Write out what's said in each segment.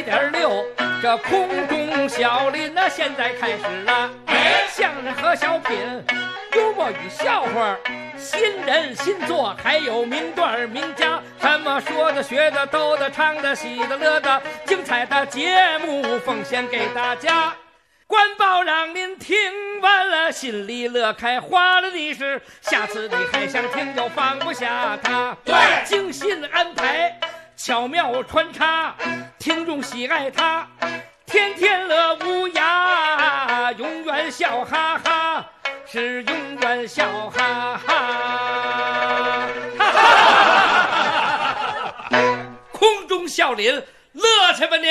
107.6，这空中小林呢，现在开始了。相声和小品，幽默与笑话，新人新作，还有名段名家，什么说的、学的、逗的、唱的、喜的、乐的，精彩的节目奉献给大家。官报让您听完了，心里乐开花了的是，下次你还想听就放不下它。对，精心安排，巧妙穿插，听众喜爱它，天天乐无涯，永远笑哈哈，是永远笑哈哈。哈哈，空中笑林，乐去吧您！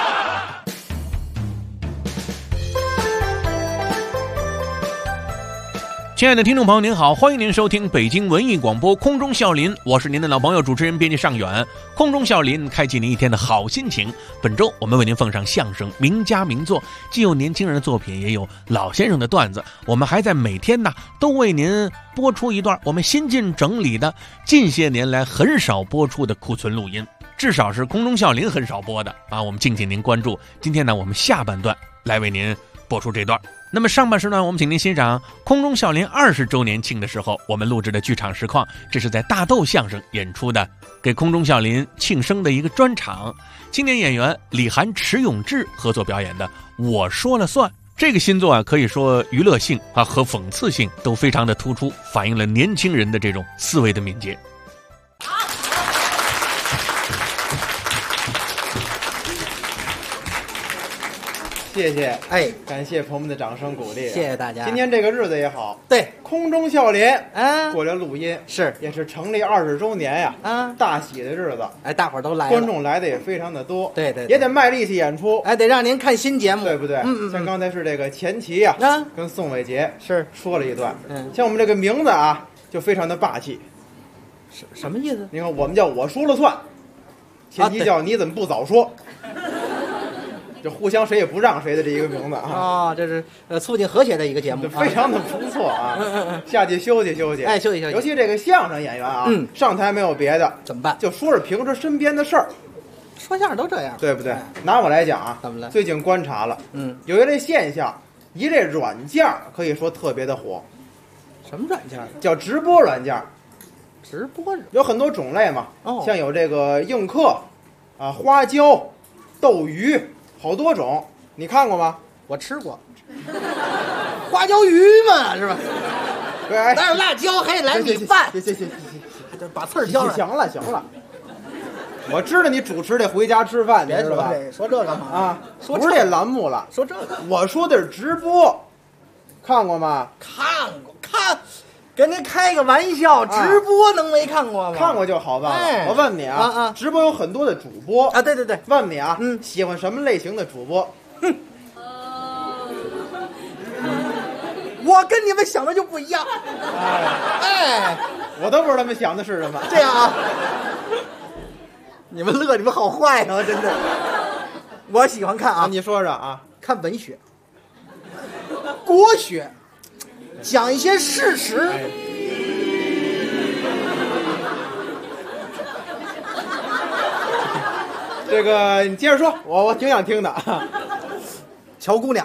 亲爱的听众朋友您好，欢迎您收听北京文艺广播空中笑林，我是您的老朋友主持人编辑尚远。空中笑林开启您一天的好心情。本周我们为您奉上相声名家名作，既有年轻人的作品，也有老先生的段子。我们还在每天呢都为您播出一段我们新近整理的近些年来很少播出的库存录音，至少是空中笑林很少播的啊。我们敬请您关注。今天呢，我们下半段来为您播出这段。那么上半时段，我们请您欣赏空中笑林20周年庆的时候我们录制的剧场实况，这是在大豆相声演出的，给空中笑林庆生的一个专场。青年演员李涵、迟永志合作表演的《我说了算》这个新作啊，可以说娱乐性啊和讽刺性都非常的突出，反映了年轻人的这种思维的敏捷。 谢谢，感谢朋友们的掌声鼓励， 谢谢大家。 今天这个日子也好， 对， 空中笑林过来录音， 是也是成立20周年呀，大喜的日子， 大伙儿都来了， 观众来的也非常的多， 对， 也得卖力气演出， 得让您看新节目， 对不对？像刚才是这个前期呀，跟宋伟杰是说了一段，像我们这个名字啊，就非常的霸气， 什么意思？ 你看我们叫我说了算，前期叫你怎么不早说。就互相谁也不让谁的这一个名字啊！ 这是促进和谐的一个节目， 非常的不错啊！下去休息休息， 休息休息。 尤其这个相声演员啊，上台没有别的， 怎么办？ 就说是平时身边的事儿。 说相声都这样， 对不对？拿我来讲啊， 怎么了？ 最近观察了，有一类现象，一类软件可以说特别的火。 什么软件？ 叫直播软件。 直播有很多种类嘛，像有这个映客啊、花椒、斗鱼。好多种，你看过吗？ 我吃过，花椒鱼嘛，是吧？ 对， 来点辣椒，还得来米饭。 行， 把刺儿挑了。 行了，我知道你主持得回家吃饭，你知道吧？ 说这干嘛啊？不是这栏目了， 说这个， 我说的是直播，看过吗？ 看过，跟您开个玩笑，直播能没看过吗？ 看过就好办了。我问你啊，直播有很多的主播啊，对， 问你啊，喜欢什么类型的主播？ 我跟你们想的就不一样。 我都不知道他们想的是什么。 这样啊，你们乐，你们好坏啊，真的。我喜欢看啊， 你说说啊， 看文学、国学。讲一些事实， 这个你接着说，我挺想听的。 瞧姑娘，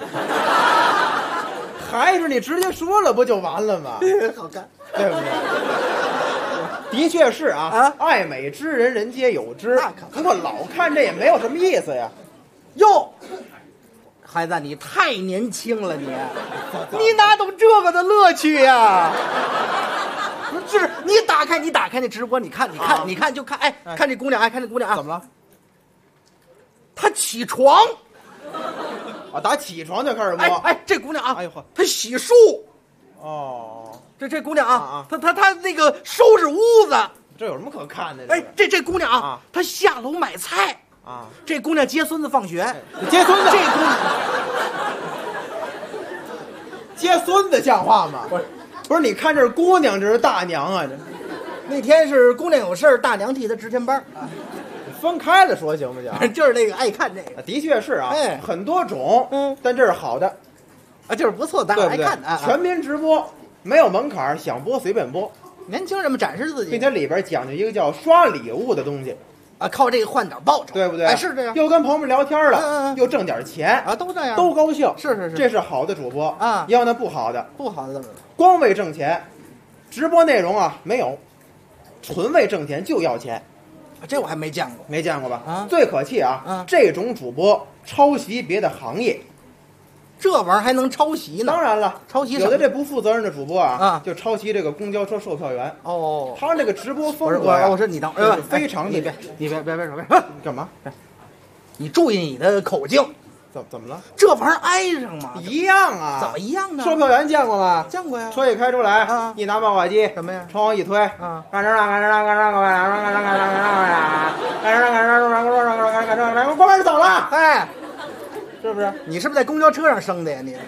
还是你直接说了不就完了吗？ 好看， 对不对？的确是啊，爱美之人人皆有之。不过老看这也没有什么意思呀。 哟。孩子，你太年轻了，你哪懂这个的乐趣呀？就是你打开那直播，你看就看，看这姑娘，看这姑娘啊， 怎么了？ 她起床， 打起床就开始播。 这姑娘啊，她洗漱。这姑娘啊，她那个收拾屋子， 这有什么可看的？ 这姑娘啊，她下楼买菜。这姑娘接孙子放学， 接孙子， 这姑娘接孙子像话吗？不是，你看这是姑娘，这是大娘啊！这那天是姑娘有事，大娘替她值天班。 分开了说行不行？ 就是那个爱看这个， 的确是啊，很多种，但这是好的， 就是不错，咱爱看的。 全民直播没有门槛，想播随便播， 年轻人们展示自己， 并且里边讲究一个叫刷礼物的东西。 啊，靠这个换点报酬， 对不对？ 哎，是这样， 又跟朋友们聊天了，又挣点钱啊，都这样， 都高兴。 是， 这是好的主播啊。 要那不好的， 不好的怎么了？ 光为挣钱，直播内容啊没有，纯为挣钱就要钱， 这我还没见过， 没见过吧？ 啊， 最可气啊，这种主播抄袭别的行业。 这玩意儿还能抄袭呢？ 当然了， 抄袭有的这不负责任的主播啊， 就抄袭这个公交车售票员。 哦， 他这个直播风格呀， 我说你当非常的， 你别说， 干嘛？ 你注意你的口径。 怎么了？ 这玩意儿挨上吗？ 一样啊。 怎么一样呢？ 售票员见过吗？ 见过呀。 车一开出来，一拿报话机， 什么呀？ 窗户一推，赶上了，关门走了。 哎， 是不是？ 你是不是在公交车上生的呀？你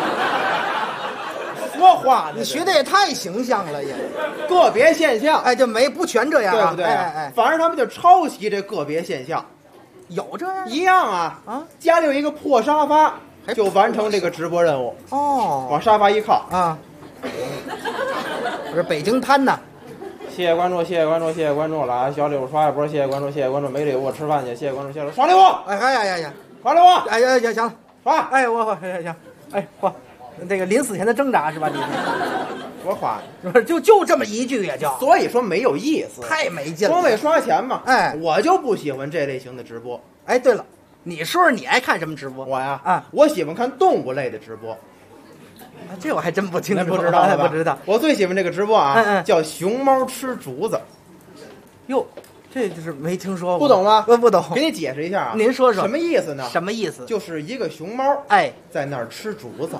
说话呢？ 你学的也太形象了也。 个别现象， 哎，就不全这样， 对不对？ 哎， 反正他们就抄袭这个别现象。 有这样一样啊！家里有一个破沙发，就完成这个直播任务。 哦， 往沙发一靠啊！这是北京摊呐！ 谢谢关注，谢谢关注，谢谢关注了啊！小礼物刷一波，谢谢关注，谢谢关注，没礼物我吃饭去，谢谢关注，谢谢刷礼物！ 哎呀， 刷礼物！ 哎呀，行了， 刷！ 哎我行，哎嚯，这个临死前的挣扎是吧？你多花就这么一句也叫， 所以说没有意思， 太没劲了， 光为刷钱嘛。 哎， 我就不喜欢这类型的直播。 哎，对了，你说说你爱看什么直播？ 我呀，我喜欢看动物类的直播。 这我还真不清楚， 不知道吧？ 不知道。 我最喜欢这个直播啊，叫熊猫吃竹子。 哟，这就是没听说过， 不懂吗？ 不懂， 给你解释一下啊。 您说说什么意思呢？ 什么意思？ 就是一个熊猫， 哎， 在那儿吃竹子。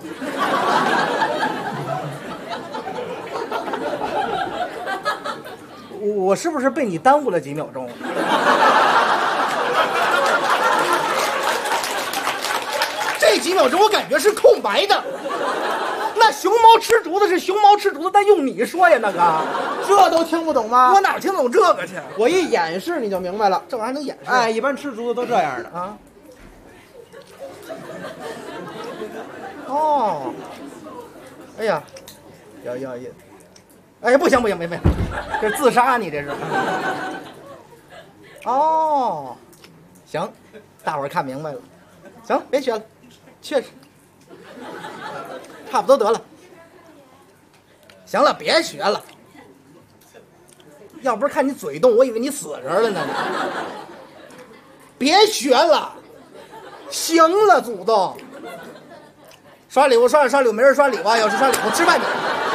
我是不是被你耽误了几秒钟？这几秒钟我感觉是空白的。那熊猫吃竹子是熊猫吃竹子，但用你说呀，那个， 这都听不懂吗？ 我哪听懂这个去？ 我一演示你就明白了， 这玩意儿还能演示？ 哎，一般吃竹子都这样的啊。哦，哎呀，要，哎，不行，这自杀你这是。哦，行，大伙儿看明白了，行，别学了，确实差不多得了。行了，别学了，要不是看你嘴动，我以为你死这儿了呢。别学了，行了，祖宗。刷礼物，刷礼物，没人刷礼物啊！要是刷礼物，吃饭去。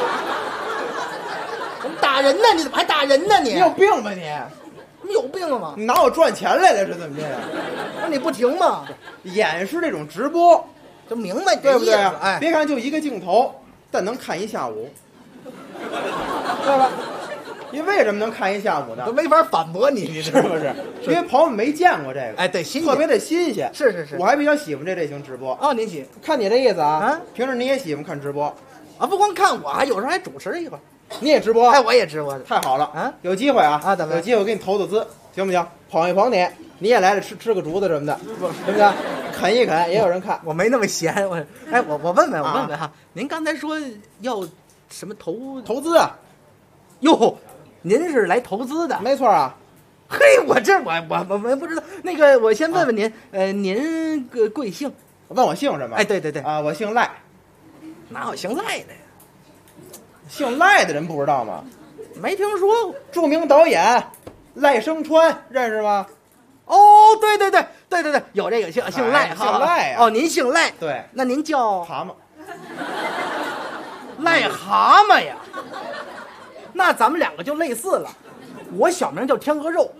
怎么打人呢？你怎么还打人呢？你有病吧你？ 你有病了吗？ 你拿我赚钱来了是怎么着呀？ 那你不停吗？ 演示这种直播， 就明白对不对啊？ 哎， 别看就一个镜头，但能看一下午，对吧？你为什么能看一下午呢？ 都没法反驳你是不是？因为朋友们没见过这个， 哎，对，新特别的新鲜。 是。 我还比较喜欢这类型直播。 哦，您喜看你这意思啊？平时你也喜欢看直播啊？不光看我，还有时候还主持一会儿。 你也直播？ 哎，我也直播。 太好了啊！ 有机会啊！ 怎么？ 有机会我给你投资，行不行？捧一捧你，你也来了吃个竹子什么的，行不行？啃一啃，也有人看。 我没那么闲，我问问哈，您刚才说要什么投资啊？ 哟。您是来投资的， 没错啊。 嘿，我不知道。那个，我先问问您，您个贵姓？ 问我姓什么？ 哎，对啊，我姓赖。 哪有姓赖的呀？ 姓赖的人不知道吗？ 没听说过。 著名导演赖声川，认识吗？ 哦，对，有这个姓赖， 姓赖啊。哦，您姓赖。 对， 那您叫蛤蟆。 癞蛤蟆呀。那咱们两个就类似了，我小名叫天鹅肉。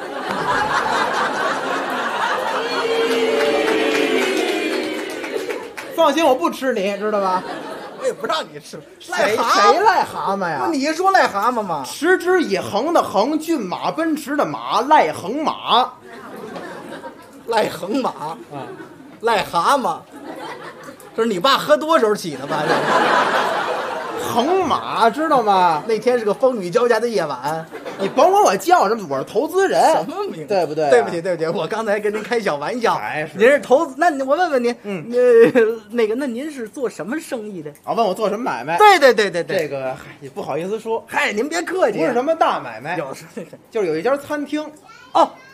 放心，我不吃你，知道吧？ 我也不让你吃。 谁癞蛤蟆呀？ 不，你说癞蛤蟆吗？ 持之以恒的恒，骏马奔驰的马，赖横马。 赖横马啊，癞蛤蟆，这是你爸喝多时候起的吧？ 横马知道吗？ 那天是个风雨交加的夜晚， 你甭管我叫什么，我是投资人， 什么名？ 对不对？ 对不起，我刚才跟您开小玩笑。您是投资，那我问问您，那您是做什么生意的？ 啊，问我做什么买卖？ 对， 这个也不好意思说。 嗨，您别客气， 不是什么大买卖， 就是有一家餐厅。 哦，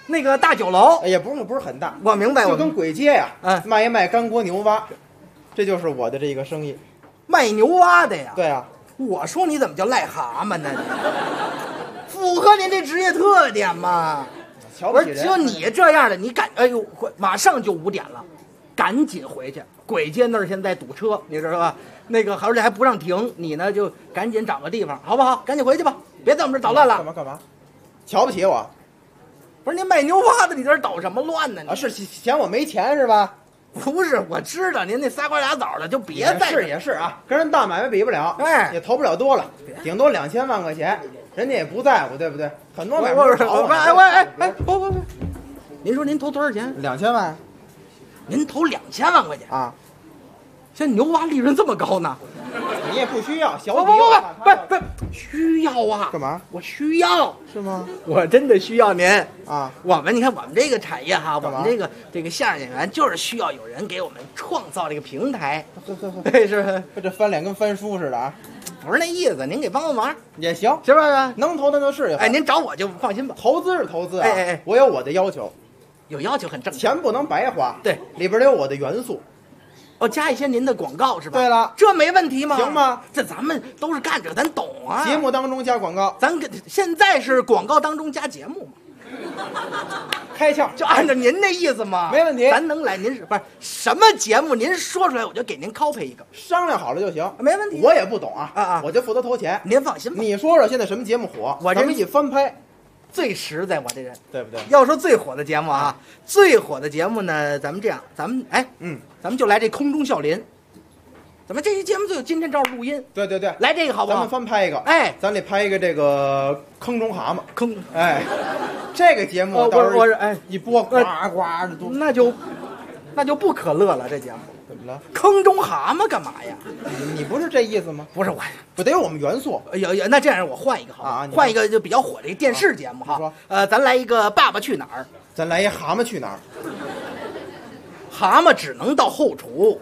那个大酒楼， 也不是很大， 我明白， 就跟簋街呀，卖一卖干锅牛蛙，这就是我的这个生意。 卖牛蛙的呀？ 对啊。 我说你怎么叫癞蛤蟆呢？符合您这职业特点吗？ 瞧不起人。 就你这样的，你哎呦，马上就5点了，赶紧回去。簋街那儿现在堵车，你知道吧？那个而且还不让停，你呢就赶紧找个地方，好不好？赶紧回去吧，别在我们这儿捣乱了。 干嘛？瞧不起我？ 不是您卖牛蛙的，你在这儿捣什么乱呢？ 是嫌我没钱是吧？ 不是，我知道您那仨瓜俩枣的，就别再也是啊，跟人大买卖比不了，也投不了多了，顶多2000万块钱，人家也不在乎，对不对？很多买卖不，您说您投多少钱 ？2000万， 您投2000万块钱啊？ 现在牛蛙利润这么高呢？ 你也不需要，小不需要啊？ 干嘛？ 我需要是吗？ 我真的需要您啊！ 你看我们这个产业哈，我们这个相声演员就是需要有人给我们创造这个平台。对，是这翻脸跟翻书似的啊！ 不是那意思，您给帮个忙也行， 是不是？ 能投的就试一回。 您找我就放心吧。 投资是投资啊，我有我的要求， 有要求很正常， 钱不能白花。 对， 里边有我的元素。 加一些您的广告是吧？ 对了， 这没问题吗？ 行吗？ 这咱们都是干这个，咱懂啊。 节目当中加广告， 咱现在是广告当中加节目嘛？ 开窍， 就按照您那意思嘛。 没问题， 咱能来，您不是什么节目，您说出来我就给您 copy 一个， 商量好了就行， 没问题。 我也不懂啊，我就负责投钱， 您放心吧。 你说说现在什么节目火？咱们一翻拍。 最实在，我这人对不对？ 要说最火的节目啊，最火的节目呢，咱们这样，咱们咱们就来这空中笑林。咱们这期节目就有今天这儿录音， 对， 来这个好不好？ 咱们翻拍一个，咱得拍一个这个坑中蛤蟆，这个节目到时候一播呱呱的都， 那就不可乐了。这节目怎么了？ 坑中蛤蟆干嘛呀？ 你不是这意思吗？ 不是我， 不得有我们元素。 有，那这样我换一个好吧？换一个就比较火的一个电视节目哈。咱来一个《爸爸去哪儿》， 咱来一蛤蟆去哪儿？ 蛤蟆只能到后厨。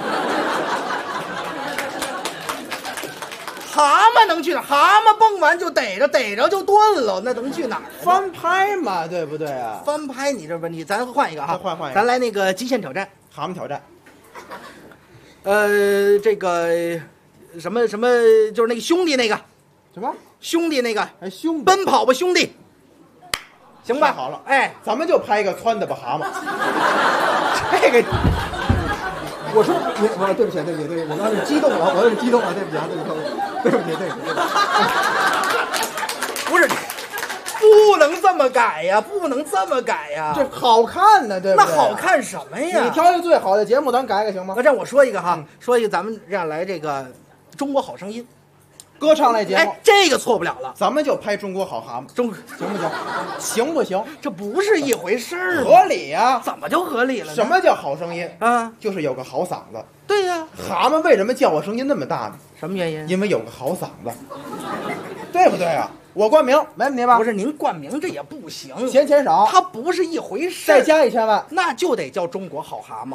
蛤蟆能去哪儿？蛤蟆蹦完就逮着就炖了，那能去哪儿？ 翻拍嘛，对不对啊？ 翻拍你这问题，咱换一个哈， 换一个， 咱来那个极限挑战， 蛤蟆挑战。 这个什么，就是那个兄弟那个， 什么兄弟那个？ 兄弟， 奔跑吧兄弟，行吧？ 好了， 咱们就拍一个窜的吧蛤蟆。 这个。 我说我对不起，我刚才激动了，我有点激动了，对不起啊，对不起。 不是，不能这么改呀，这好看呢，对不对？ 那好看什么呀？ 你挑一个最好的节目，咱改改行吗？ 那这样我说一个哈，说一个咱们这样来这个《中国好声音》。 歌唱类节目， 这个错不了了， 咱们就拍中国好蛤蟆，行不行？行不行？ 这不是一回事儿， 合理呀？ 怎么就合理了呢？ 什么叫好声音啊？ 就是有个好嗓子。 对呀， 蛤蟆为什么叫我声音那么大呢？ 什么原因？ 因为有个好嗓子，对不对啊？我冠名没问题吧？ 不是您冠名这也不行， 嫌钱少， 它不是一回事。 再加1000万， 那就得叫中国好蛤蟆。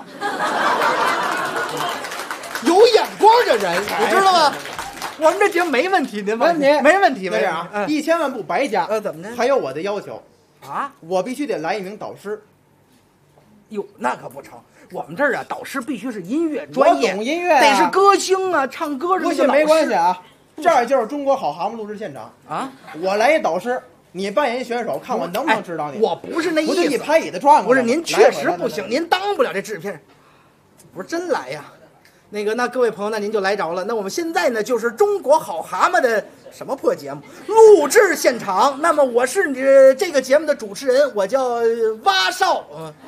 有眼光的人，你知道吗？我们这节目没问题，您没问题， 这样啊，1000万不白加。 怎么着？ 还有我的要求啊， 我必须得来一名导师。 哟，那可不成，我们这儿啊，导师必须是音乐专业， 我懂音乐， 得是歌星啊，唱歌的那个老师。 没关系啊，这儿就是中国好蛤蟆录制现场啊， 我来一导师，你扮演一选手，看我能不能指导你。 我不是那意思， 不是你拍椅子转过。 不是您确实不行，您当不了这制片。不是真来呀。那各位朋友，那您就来着了。那我们现在呢，就是中国好蛤蟆的什么破节目录制现场。那么我是你这个节目的主持人，我叫蛙少。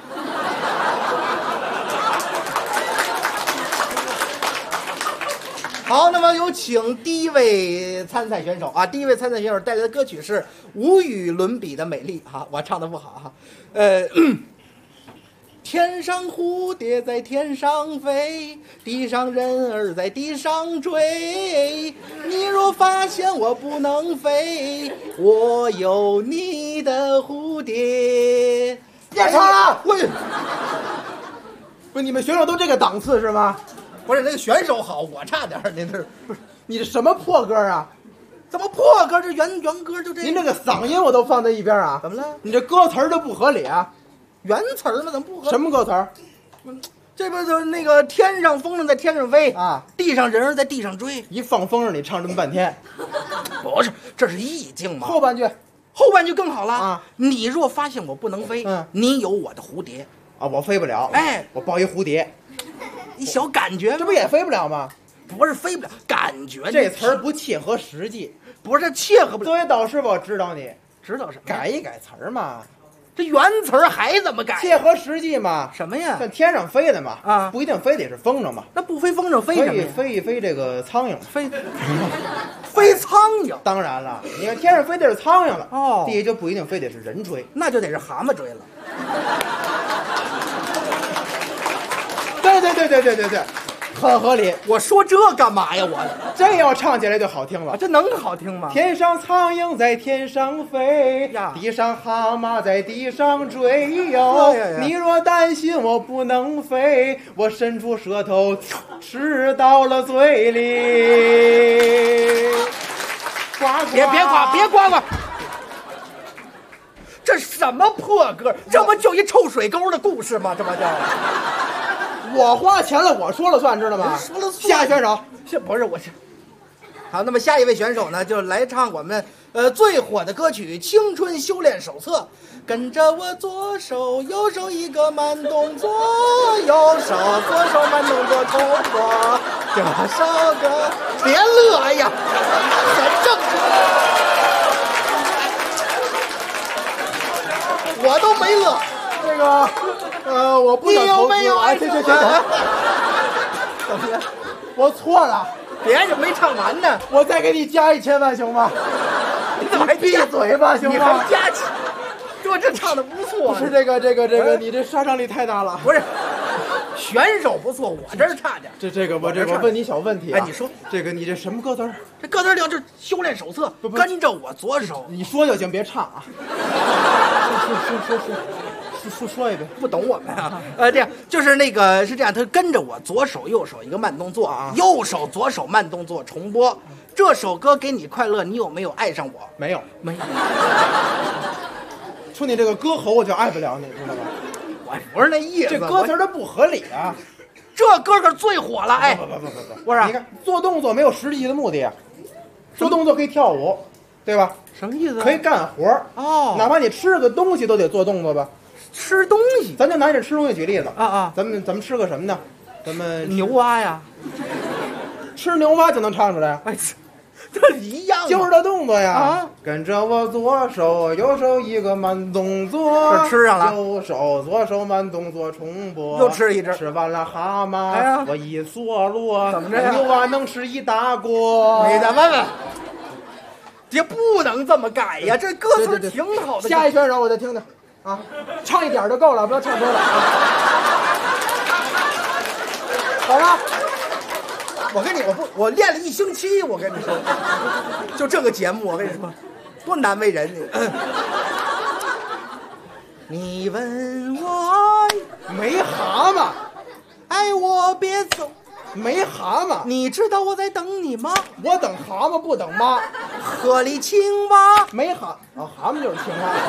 好，那么有请第一位参赛选手啊！第一位参赛选手带来的歌曲是无与伦比的美丽哈，我唱的不好哈，天上蝴蝶在天上飞，地上人儿在地上追。你若发现我不能飞，我有你的蝴蝶。 别唱了！不是你们选手都这个档次是吗？ 不是那个选手好，我差点。您这不是你这什么破歌啊？ 怎么破歌？这原歌就这样。 您这个嗓音我都放在一边啊。 怎么了？ 你这歌词儿就不合理啊？ 原词儿吗？怎么不合？ 什么歌词儿？ 这不就那个天上风筝在天上飞啊， 地上人儿在地上追。 一放风筝你唱这么半天， 不是，这是意境嘛。 后半句后半句更好了啊！ 你若发现我不能飞，你有我的蝴蝶啊，我飞不了。 哎， 我抱一蝴蝶， 一小感觉， 这不也飞不了吗？ 不是飞不了，感觉这词儿不切合实际， 不是切合不了。 作为导师，我指导你， 知道什么？ 改一改词儿嘛。 这原词儿还怎么改？ 切合实际嘛。 什么呀？ 在天上飞的嘛， 啊， 不一定非得是风筝嘛。 那不飞风筝飞什么呀？ 飞一飞这个苍蝇， 飞苍蝇。 当然了，你看天上飞的是苍蝇了， 哦， 地下就不一定非得是人追， 那就得是蛤蟆追了。 对，很合理。 我说这干嘛呀？我这要唱起来就好听了。 这能好听吗？ 天上苍蝇在天上飞呀， 地上蛤蟆在地上追哟。你若担心我不能飞，我伸出舌头吃到了嘴里。呱呱！ 别呱呱！这什么破歌？这不就一臭水沟的故事吗？这不叫。 我花钱了，我说了算，知道吗？ 说了算。 下一选手， 不是我。好，那么下一位选手呢，就来唱我们最火的歌曲《青春修炼手册》。跟着我左手右手一个慢动作，右手左手慢动作重播。这首歌别乐，哎呀，很正经，我都没乐。 这个我不想投资。 你有没有爱？ 行，怎么了？我错了， 别就没唱完呢。 我再给你加1000万行吗？ 你怎么还闭嘴吧，行吗？ 你还加起？这唱的不错。 不是这个，你这杀伤力太大了。 不是，选手不错，我这儿差点。 我问你小问题啊。 哎，你说这个你这什么歌词儿？ 这歌词叫就是修炼手册，跟着我左手。 你说就行，别唱啊。说一遍， 不懂我们啊。这样就是那个是这样，他跟着我左手右手一个慢动作啊， 右手左手慢动作重播。这首歌给你快乐，你有没有爱上我？ 没有。说你这个歌喉我就爱不了你，知道吧？ 我不是那意思。 这歌词它不合理啊！ 这歌可最火了，哎！ 不， 我说你看做动作没有实际的目的啊，做动作可以跳舞，对吧？ 什么意思？ 可以干活哦， 哪怕你吃个东西都得做动作吧？ 吃东西， 咱就拿这吃东西举例子啊！ 咱们吃个什么呢？咱们牛蛙呀， 吃牛蛙就能唱出来。 哎，这一样， 就是这动作呀！ 啊， 跟着我左手右手一个慢动作， 这吃上了。 右手左手慢动作重播， 又吃一只。 吃完了蛤蟆， 哎呀， 我一嗦落， 怎么着呀？ 牛蛙能吃一大锅。 你再问问，也不能这么改呀！这歌词挺好的。 下一选手我再听听啊，唱一点就够了，不要唱多了啊。好了。 我跟你我练了1星期，我跟你说，就这个节目，我跟你说，多难为人你问我没蛤蟆， 爱我别走， 没蛤蟆， 你知道我在等你吗？ 我等蛤蟆不等妈。 河里青蛙， 没蛤蟆就是青蛙。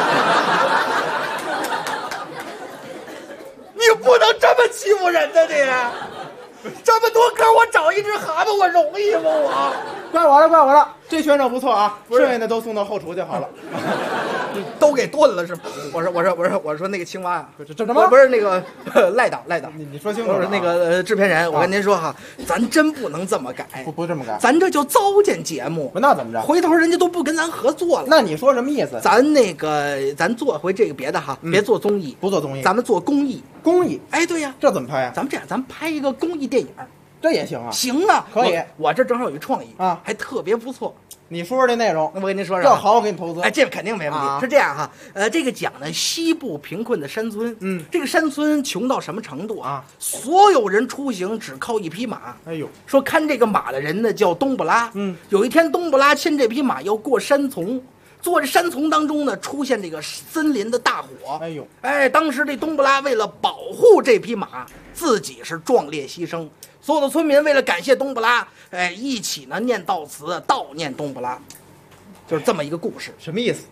你不能这么欺负人呢，你！这么多歌，我找一只蛤蟆，我容易吗？我怪我了，这选手不错啊，剩下的都送到后厨就好了。 都给炖了是吗？我说那个青蛙啊， 这什么？ 不是那个赖导， 你说清楚了。 我说那个制片人，我跟您说哈，咱真不能这么改， 不这么改， 咱这叫糟践节目。 那怎么着？ 回头人家都不跟咱合作了。 那你说什么意思？ 咱做回这个别的哈，别做综艺， 不做综艺， 咱们做公益。 公益？ 哎，对呀， 这怎么拍呀？ 咱们这样，咱们拍一个公益电影， 这也行啊。 行啊， 可以。 我这正好有一创意啊， 还特别不错。 你说说这内容， 那我跟您说说， 要好我给你投资。 哎，这肯定没问题。是这样哈，这个讲呢，西部贫困的山村，这个山村穷到什么程度啊？所有人出行只靠一匹马。 哎呦， 说看这个马的人呢叫东布拉。有一天东布拉牵这匹马要过山丛。坐着山丛当中呢，出现这个森林的大火。 哎呦， 哎，当时这东布拉为了保护这匹马， 自己是壮烈牺牲。所有的村民为了感谢冬不拉，一起呢念悼词，悼念冬不拉，就是这么一个故事。 什么意思？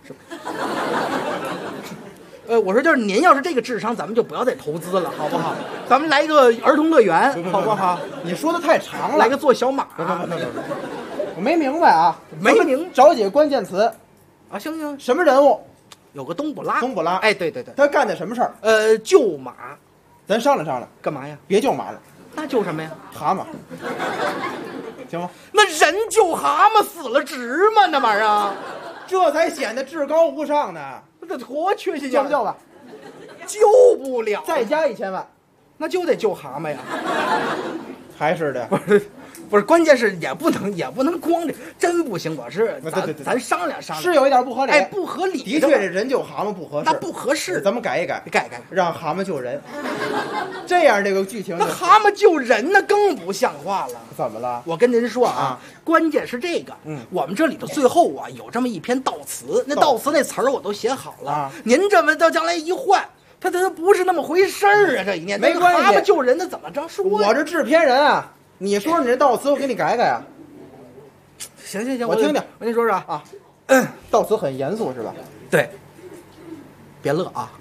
我说就是您要是这个智商，咱们就不要再投资了，好不好？咱们来一个儿童乐园，好不好？ 你说的太长了， 来个坐小马。 不，我没明白啊， 没明找几个关键词啊，行， 什么人物？ 有个冬不拉， 冬不拉， 哎，对， 他干的什么事儿？ 救马， 咱商量商量， 干嘛呀？ 别救马了， 那救什么呀？ 蛤蟆，行吗？ 那人救蛤蟆死了值吗？那玩意儿， 这才显得至高无上呢。 这多缺心眼！ 救不救吧？ 救不了， 再加1000万， 那就得救蛤蟆呀。 还是的， 不是，关键是也不能光这，真不行。我是咱商量商量， 是有一点不合理， 不合理。 的确，这人救蛤蟆不合适， 那不合适， 咱们改一改，让蛤蟆救人，这样这个剧情。 那蛤蟆救人那更不像话了。 怎么了？ 我跟您说啊，关键是这个，我们这里头最后啊有这么一篇悼词，那悼词那词儿我都写好了，您这么到将来一换。他不是那么回事儿啊！这一念没关系， 蛤蟆救人的怎么着说？ 我这制片人啊，你说你这悼词，我给你改改啊。 行， 我听听。 我跟你说说啊， 悼词很严肃是吧？ 对，别乐啊。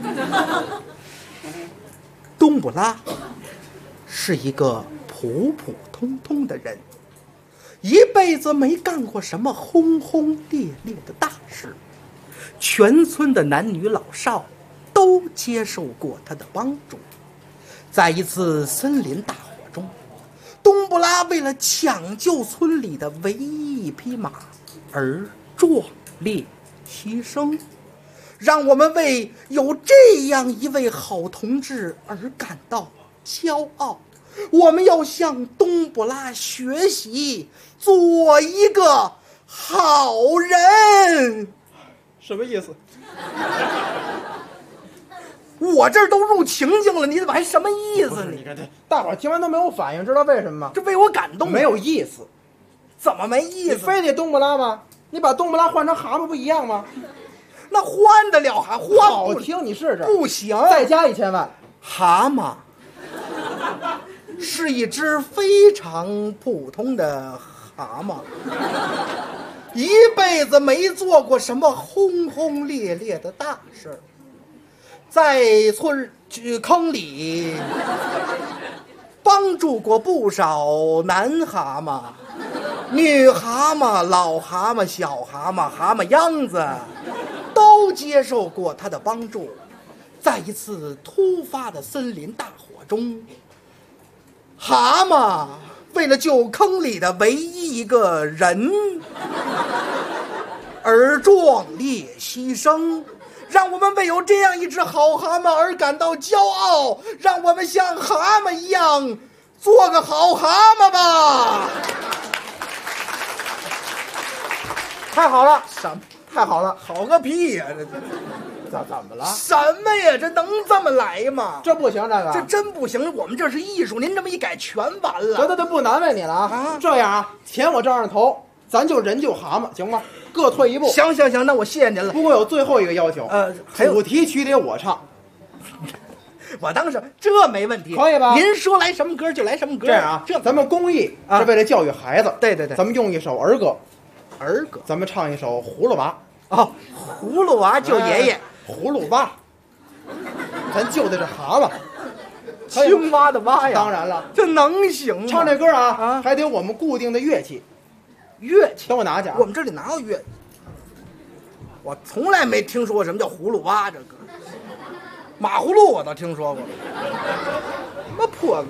冬不拉是一个普普通通的人，一辈子没干过什么轰轰烈烈的大事，全村的男女老少都接受过他的帮助。在一次森林大火中，冬不拉为了抢救村里的唯一一匹马而壮烈牺牲，让我们为有这样一位好同志而感到骄傲。我们要向冬不拉学习，做一个好人。 什么意思？ 我这儿都入情境了，你怎么还什么意思？ 你看这大伙儿听完都没有反应，知道为什么吗？ 这为我感动， 没有意思。 怎么没意思？ 你非得冬不拉吗？你把冬不拉换成蛤蟆不一样吗？ 那换得了还换好听，你试试。 不行， 再加1000万。 蛤蟆是一只非常普通的蛤蟆，一辈子没做过什么轰轰烈烈的大事，在村坑里帮助过不少男蛤蟆、女蛤蟆、老蛤蟆、小蛤蟆、蛤蟆秧子，都接受过他的帮助。在一次突发的森林大火中，蛤蟆为了救坑里的唯一一个人而壮烈牺牲，让我们为有这样一只好蛤蟆而感到骄傲，让我们像蛤蟆一样做个好蛤蟆吧。 太好了， 太好了，好个屁呀！ 怎么了？ 什么呀？这能这么来吗？ 这不行， 这真不行。我们这是艺术，您这么一改，全完了。 得，不难为你了啊！这样啊，钱我照样投，咱就人救蛤蟆，行吗？各退一步。 行，那我谢谢您了。 不过有最后一个要求，主题曲得我唱。 我当时这没问题， 可以吧？ 您说来什么歌就来什么歌。 这样啊，咱们公益是为了教育孩子。 对， 咱们用一首儿歌。 儿歌， 咱们唱一首《葫芦娃》。 葫芦娃救爷爷。 葫芦娃，咱救的是蛤蟆， 青蛙的蛙呀！ 当然了， 这能行吗？ 唱这歌啊，还得有我们固定的乐器。 乐器？ 等我拿去啊！ 我们这里哪有乐器？我从来没听说过什么叫葫芦娃这歌。马葫芦我倒听说过。什么破？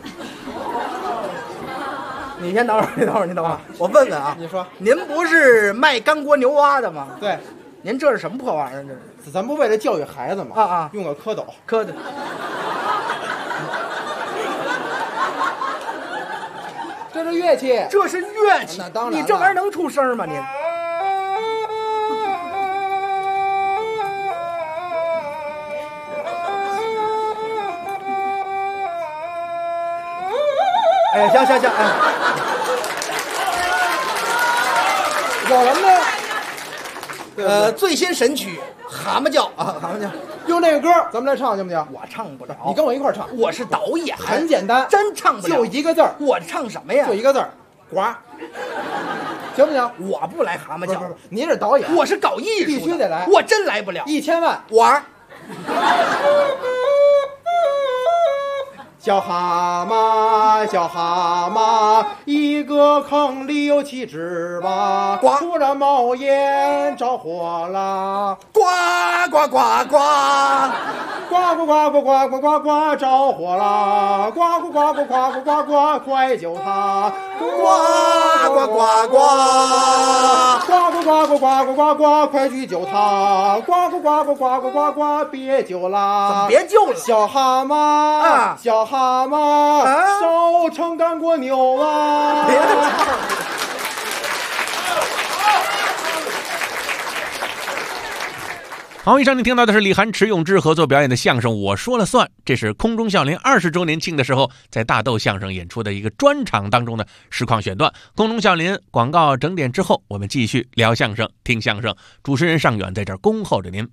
你先等会儿，你等会儿，我问问啊。 你说， 您不是卖干锅牛蛙的吗？ 对。 您这是什么破玩意儿？这是咱不为了教育孩子吗？用个蝌蚪，这是乐器， 这是乐器。 那当然， 你这玩意儿能出声吗？您？哎，行，哎，我们呢？最新神曲《蛤蟆叫》啊，蛤蟆叫。 用那个歌咱们来唱行不行？ 我唱不了， 你跟我一块唱。 我是导演， 很简单， 真唱不了， 就一个字儿。 我唱什么呀？ 就一个字儿，呱，行不行？ 我不来蛤蟆叫， 不是，您是导演， 我是搞艺术的， 必须得来， 我真来不了 ，1000万玩。 小蛤蟆，小蛤蟆，一个坑里有7只吧，突然冒烟着火了， 呱呱呱呱， 呱呱呱呱呱呱呱呱着火了，呱呱呱呱呱呱呱呱，快救他！ 呱呱呱呱， 呱呱呱呱呱呱呱呱，快去救他！呱呱呱呱呱呱呱呱，别救了！ 怎么别救了？ 小蛤蟆啊，小蛤蟆，烧成干锅牛啊！ 别唱。 好，以上您听到的是李涵、迟永志合作表演的相声《我说了算》，这是空中笑林20周年庆的时候在大豆相声演出的一个专场当中的实况选段。空中笑林广告整点之后，我们继续聊相声、听相声。主持人尚远在这儿恭候着您。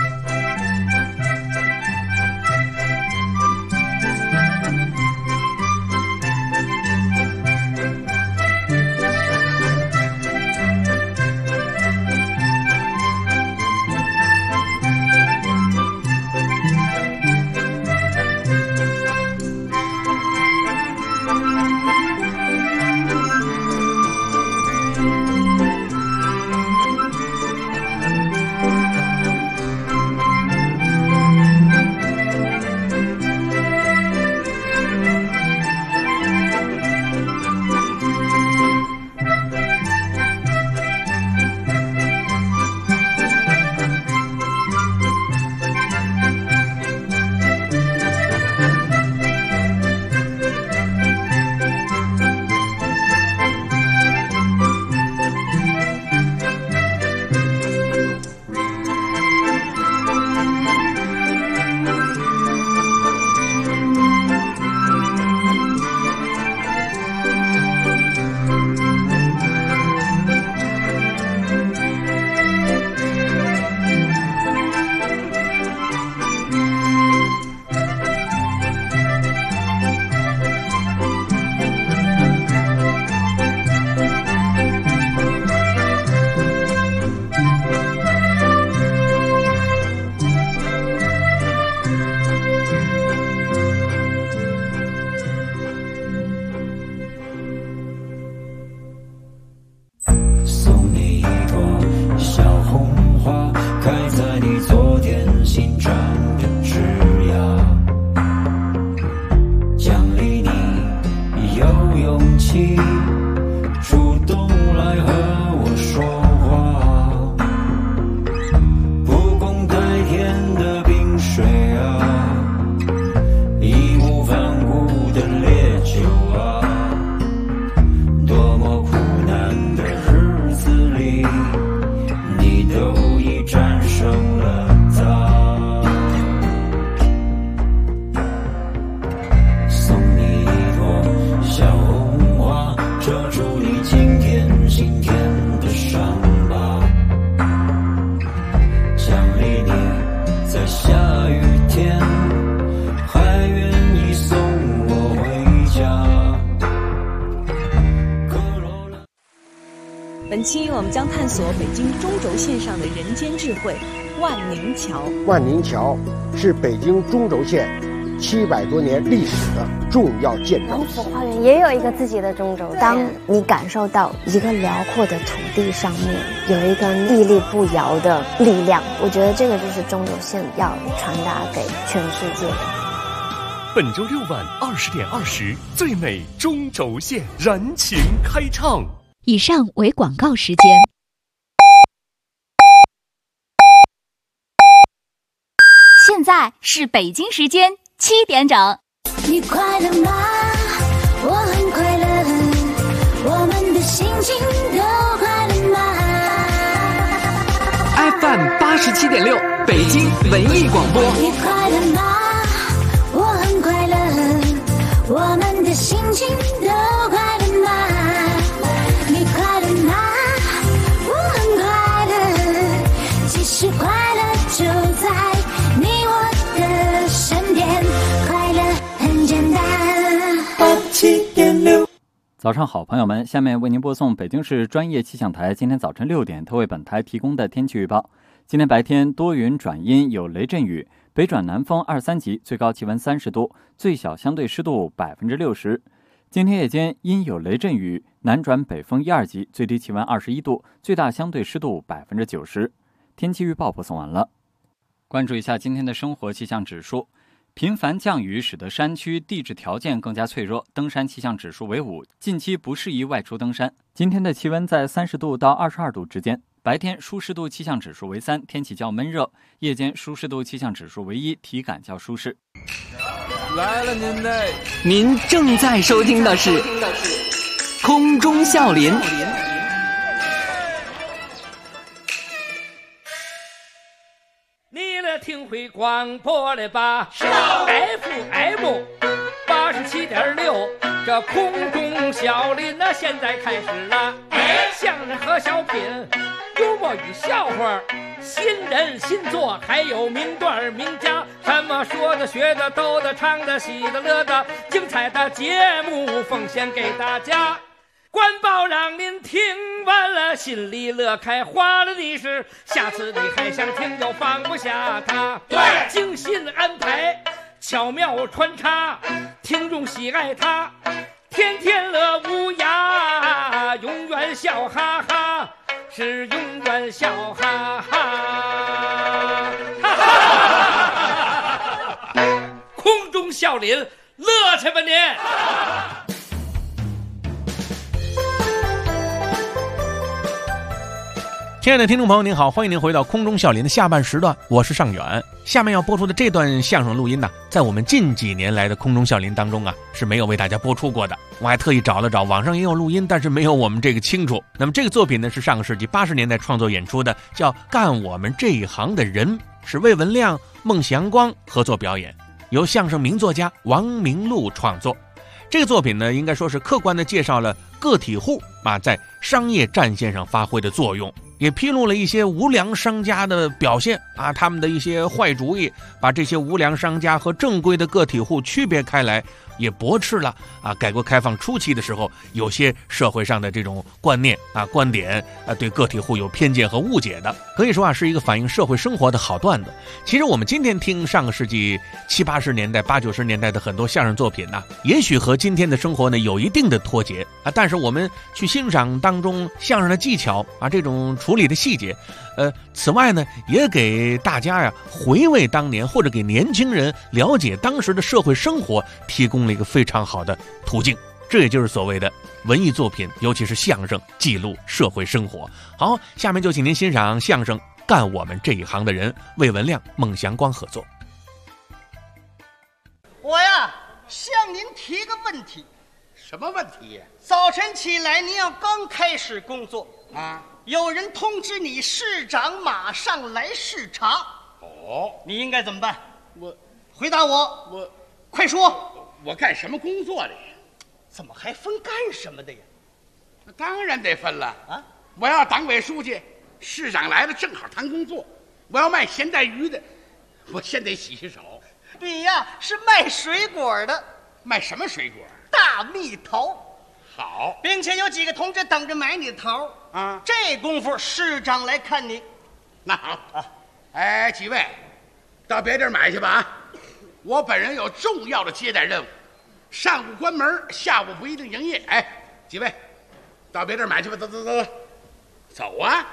本期我们将探索北京中轴线上的人间智慧——万宁桥。 万宁桥是北京中轴线700多年历史的重要建筑。 王府花园也有一个自己的中轴线。当你感受到一个辽阔的土地上面有一个屹立不摇的力量，我觉得这个就是中轴线要传达给全世界的。 本周6晚20点20，最美中轴线燃情开唱。 以上为广告时间。 现在是北京时间7点整。 你快乐吗？我很快乐，我们的心情都快乐吗 ？FM 87.6，北京文艺广播。 你快乐吗？我很快乐，我们的心情都快乐吗？你快乐吗？我很快乐，其实快乐就在你 107.6。早上好，朋友们，下面为您播送北京市专业气象台今天早晨6点特为本台提供的天气预报。今天白天多云转阴，有雷阵雨，北转南风2、3级，最高气温30度，最小相对湿度60%。今天夜间阴有雷阵雨，南转北风1、2级，最低气温21度，最大相对湿度90%。天气预报播送完了。关注一下今天的生活气象指数。频繁降雨使得山区地质条件更加脆弱，登山气象指数为5，近期不适宜外出登山。今天的气温在30度到22度之间，白天舒适度气象指数为3，天气较闷热；夜间舒适度气象指数为1，体感较舒适。 来了您正在收听的是空中笑林。 你来听会广播了吧？FM 87.6，这空中笑林那现在开始了。相声和小品，幽默与笑话，新人新作，还有名段名家，什么说的学的逗的唱的喜的乐的，精彩的节目奉献给大家。官报让您听完了心里乐开花了的是，下次你还想听就放不下它。对，精心安排，巧妙穿插，听众喜爱它，天天乐无涯，永远笑哈哈，是永远笑哈哈。空中笑林，乐去吧您！ 亲爱的听众朋友您好，欢迎您回到空中笑林的下半时段，我是尚远。下面要播出的这段相声录音呢，在我们近几年来的空中笑林当中啊，是没有为大家播出过的。我还特意找了找，网上也有录音，但是没有我们这个清楚。那么这个作品呢，是上个世纪80年代创作演出的，叫《干我们这一行的人》，是魏文亮、孟祥光合作表演，由相声名作家王明禄创作。这个作品呢，应该说是客观地介绍了个体户在商业战线上发挥的作用，也披露了一些无良商家的表现他们的一些坏主意，把这些无良商家和正规的个体户区别开来，也驳斥了改革开放初期的时候有些社会上的这种观念观点对个体户有偏见和误解的，可以说是一个反映社会生活的好段子。其实我们今天听上个世纪70、80年代、80、90年代的很多相声作品也许和今天的生活呢有一定的脱节但是我们去欣赏当中相声的技巧这种处理的细节。此外呢，也给大家回味当年，或者给年轻人了解当时的社会生活提供了一个非常好的途径。这也就是所谓的文艺作品，尤其是相声记录社会生活。好，下面就请您欣赏相声《干我们这一行的人》，魏文亮、孟祥光合作。 我呀，向您提个问题。 什么问题呀？ 早晨起来，您要刚开始工作有人通知你市长马上来视察。你应该怎么办？回答我，快说。 我干什么工作的呀？ 怎么还分干什么的呀？ 那当然得分了我要党委书记，市长来了正好谈工作。我要卖咸带鱼的，我先得洗洗手。 你呀是卖水果的。 卖什么水果？ 大蜜桃。 好， 并且有几个同志等着买你的桃这功夫市长来看你。 那好几位到别地儿买去吧我本人有重要的接待任务，上午关门，下午不一定营业。几位到别地儿买去吧，走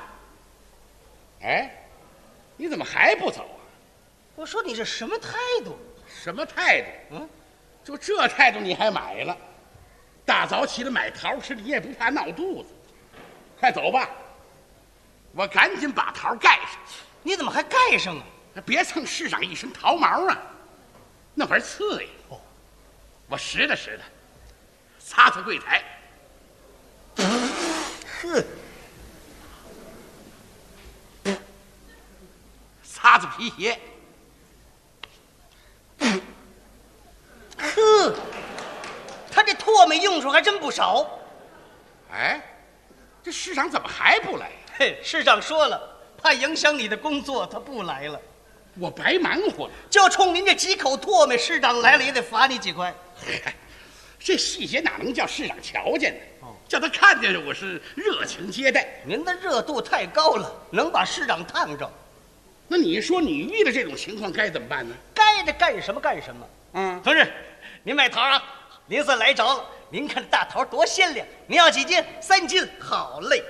你怎么还不走我说你这什么态度？ 什么态度？就这态度你还买了？大早起来买桃吃，你也不怕闹肚子？快走吧，我赶紧把桃盖上。 你怎么还盖上别蹭市长一身桃毛那玩意儿刺呀！我拾掇拾掇，擦擦柜台。擦擦皮鞋。 他这唾沫用处还真不少。 这市长怎么还不来？ 市长说了，怕影响你的工作，他不来了。 我白忙活了。 就冲您这几口唾沫，市长来了也得罚你几块。 这细节哪能叫市长瞧见呢？叫他看见我是热情接待。 您的热度太高了，能把市长烫着。 那你说你遇到这种情况该怎么办呢？ 该着干什么干什么。同志，您买桃啊？您算来着了。您看这大桃多鲜亮，您要几斤？3斤。好嘞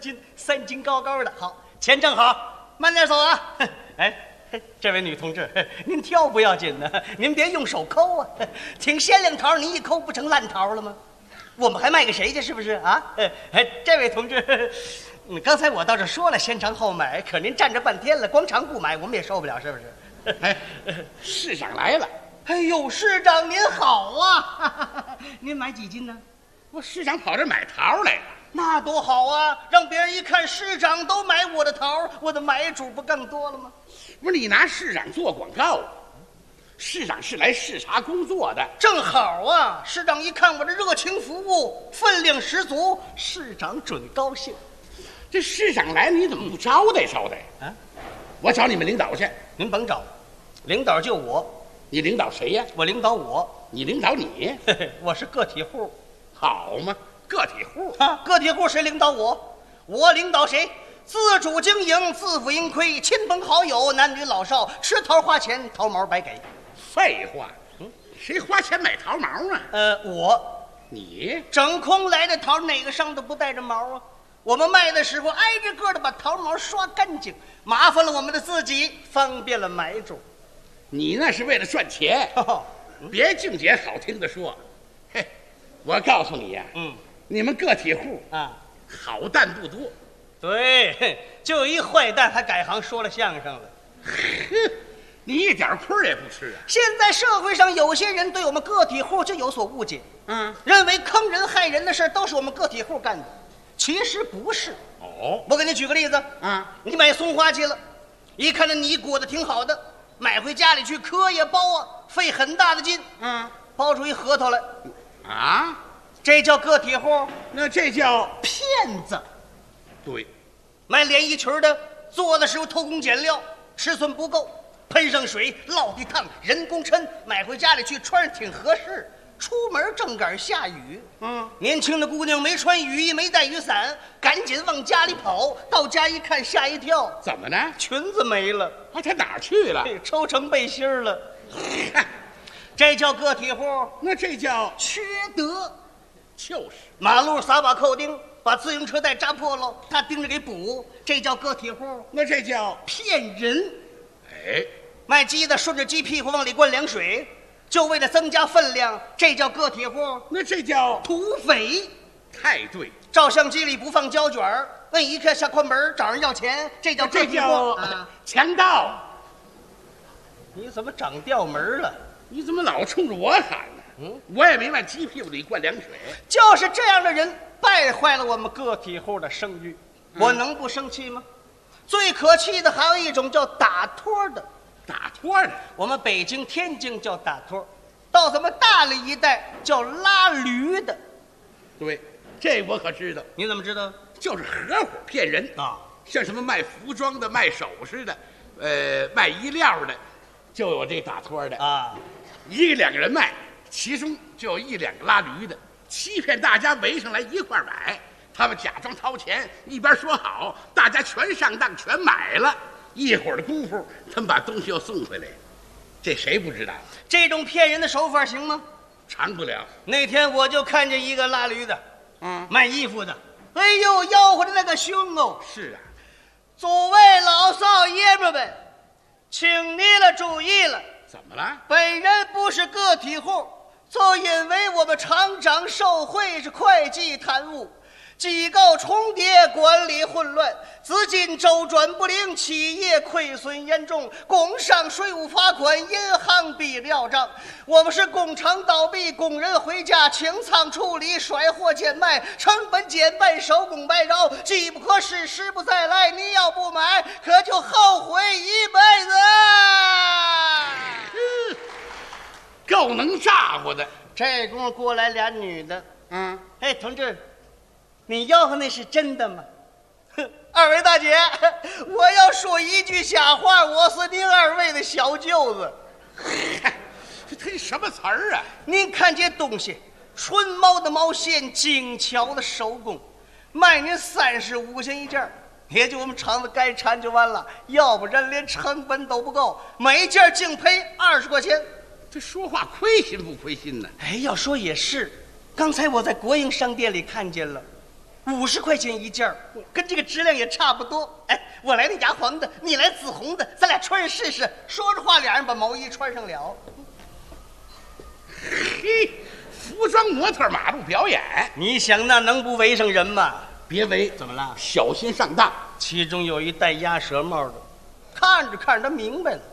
，3斤高高的。好，钱正好，慢点走啊。哎，这位女同志，您挑不要紧呢，您别用手抠啊。挺鲜亮桃，您一抠不成烂桃了吗？我们还卖给谁去？是不是啊？这位同志，刚才我倒是说了先尝后买，可您站着半天了，光尝不买，我们也受不了，是不是？ 哎，市长来了。 哎呦，市长您好啊！您买几斤呢？ 我市长跑这买桃来了。 那多好啊！让别人一看市长都买我的桃，我的买主不更多了吗？ 不是你拿市长做广告啊？市长是来视察工作的， 正好啊！市长一看我这热情服务，分量十足，市长准高兴。 这市长来你怎么不招待招待啊？我找你们领导去。 您甭找，领导就我。 你领导谁呀？ 我领导我。 你领导你？ 我是个体户。 好嘛，个体户啊！个体户谁领导我？我领导谁？自主经营，自负盈亏，亲朋好友，男女老少，吃桃花钱，桃毛白给。 废话，谁花钱买桃毛啊？ 我。 你整空来的桃，哪个上头不带着毛啊？我们卖的时候挨着个的把桃毛刷干净，麻烦了我们的自己，方便了买主。 你那是为了赚钱，别净捡好听的说。嘿，我告诉你呀，你们个体户啊， 好蛋不多。 对，就一坏蛋还改行说了相声了。 你一点亏也不吃啊！ 现在社会上有些人对我们个体户就有所误解，认为坑人害人的事都是我们个体户干的，其实不是。我给你举个例子你买松花去了，一看那泥裹得挺好的。买回家里去磕也包啊，费很大的劲，包出一核桃来， 啊， 这叫个体户？ 那这叫骗子。 对， 买连衣裙的，做的时候偷工减料，尺寸不够，喷上水，落地烫，人工抻，买回家里去穿上挺合适。出门正赶下雨，年轻的姑娘没穿雨衣，没带雨伞，赶紧往家里跑。到家一看，吓一跳， 怎么呢？ 裙子没了。 他哪儿去了？ 抽成背心了。这叫个体户？ 那这叫缺德。 就是， 马路撒把扣钉，把自行车带扎破了，他盯着给补，这叫个体户？ 那这叫骗人。 哎， 卖鸡的顺着鸡屁股往里灌凉水，就为了增加分量，这叫个体户？ 那这叫土匪。 太对， 照相机里不放胶卷儿，摁一个下宽门找人要钱，这叫个体户。 强盗。 你怎么长调门了？ 你怎么老冲着我喊呢？我也没往鸡屁股里灌凉水。 就是这样的人败坏了我们个体户的声誉，我能不生气吗？最可气的还有一种叫打托的。 打托的， 我们北京、天津叫打托，到咱们大理一带叫拉驴的。 对，这我可知道。 你怎么知道？ 就是合伙骗人啊！像什么卖服装的、卖首饰的，卖衣料的，就有这打托的啊。 一个两个人卖，其中就有一两个拉驴的，欺骗大家围上来一块买。他们假装掏钱，一边说好，大家全上当，全买了。一会儿的功夫，他们把东西又送回来，这谁不知道？ 这种骗人的手法行吗？ 长不了。 那天我就看见一个拉驴的，卖衣服的，哎呦，吆喝的那个凶哦！ 是啊， 诸位老少爷们们，请你了注意了。 怎么了？ 本人不是个体户，就因为我们厂长受贿是会计贪污。机构重叠，管理混乱，资金周转不灵，企业亏损严重，工商税务罚款，银行逼料账。我们是工厂倒闭，工人回家清仓处理，甩货减卖，成本减半，手工白饶，机不可失，时不再来。你要不买，可就后悔一辈子。 够能咋呼的。 这功夫过来俩女的，哎，同志。你吆喝那是真的吗？二位大姐，我要说一句瞎话，我是您二位的小舅子。 这什么词儿啊？ 您看这东西， 纯毛的毛线，精巧的手工，卖您35块钱一件，也就我们厂子该产就完了，要不然连成本都不够，每件净赔20块钱。 这说话亏心不亏心呢？ 哎，要说也是，刚才我在国营商店里看见了，50块钱一件，跟这个质量也差不多。哎，我来那牙黄的，你来紫红的，咱俩穿上试试。说着话，俩人把毛衣穿上了。 嘿，服装模特马路表演， 你想那能不围上人吗？ 别围， 怎么了？ 小心上当。 其中有一戴鸭舌帽的，看着看着他明白了。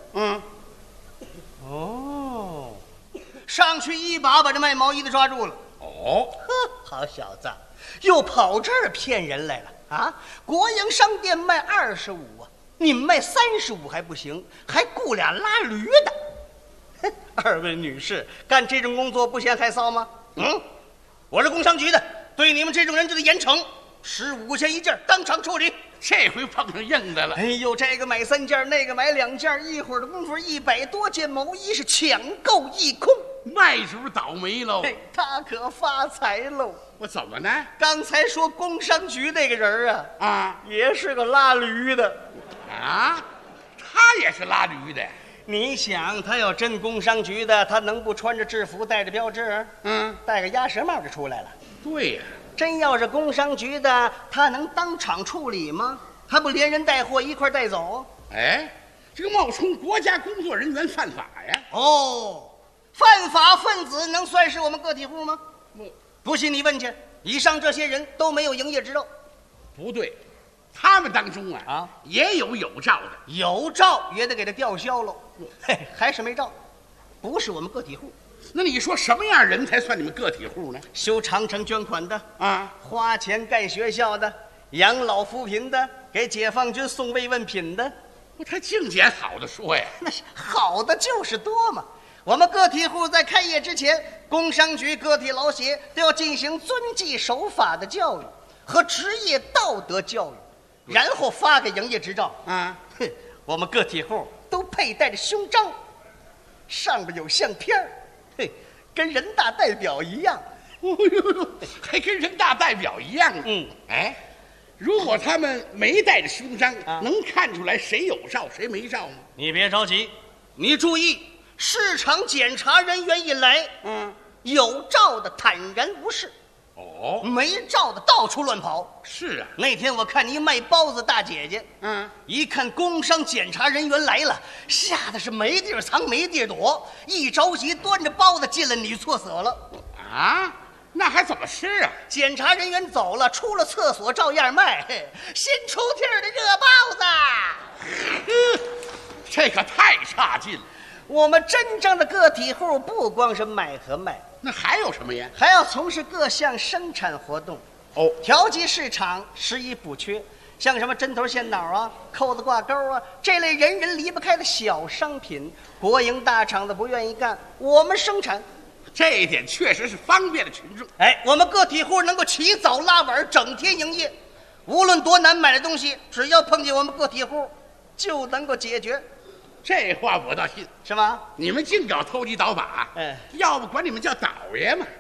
哦，上去一把这卖毛衣的抓住了。 哦， 呵，好小子，又跑这儿骗人来了啊！国营商店卖25啊，你们卖35还不行，还雇俩拉驴的。二位女士，干这种工作不嫌害臊吗？我是工商局的，对你们这种人就得严惩，15块钱一件，当场处理。 这回碰上硬的了。 哎呦，这个买3件，那个买2件，一会儿的功夫100多件毛衣是抢购一空， 卖主倒霉喽。 他可发财喽。 我怎么呢？ 刚才说工商局那个人也是个拉驴的啊，他也是拉驴的。 你想，他要真工商局的，他能不穿着制服带着标志？戴个鸭舌帽就出来了。 对呀， 真要是工商局的，他能当场处理吗？还不连人带货一块带走？ 哎，这个冒充国家工作人员犯法呀！ 哦，犯法分子能算是我们个体户吗？不信你问去，以上这些人都没有营业执照。 不对，他们当中也有照的， 有照也得给他吊销喽。还是没照，不是我们个体户。 那你说什么样人才算你们个体户呢？ 修长城捐款的花钱盖学校的，养老扶贫的，给解放军送慰问品的。 他净捡好的说呀。 那是好的就是多嘛。我们个体户在开业之前，工商局个体劳协都要进行遵纪守法的教育和职业道德教育，然后发给营业执照。我们个体户都佩戴着胸章，上边有相片，跟人大代表一样。 还跟人大代表一样。哎，如果他们没带着胸章，能看出来谁有照谁没照吗？ 你别着急，你注意，市场检查人员一来，有照的坦然无视，没照的到处乱跑。 是啊， 那天我看你卖包子大姐姐，一看工商检查人员来了，吓得是没地儿藏没地儿躲，一着急端着包子进了女厕所了。 啊，那还怎么吃啊？ 检查人员走了，出了厕所照样卖，新出屉的热包子。 这可太差劲了。 我们真正的个体户不光是买和卖， 那还有什么呀？ 还要从事各项生产活动。调剂市场实已不缺，像什么针头线脑啊、扣子挂钩啊，这类人人离不开的小商品，国营大厂的不愿意干，我们生产。 这一点确实是方便了群众。 我们个体户能够起早拉晚，整天营业，无论多难买的东西，只要碰见我们个体户，就能够解决。 这话我倒信， 是吗？ 你们净搞投机倒把，要不管你们叫倒爷嘛。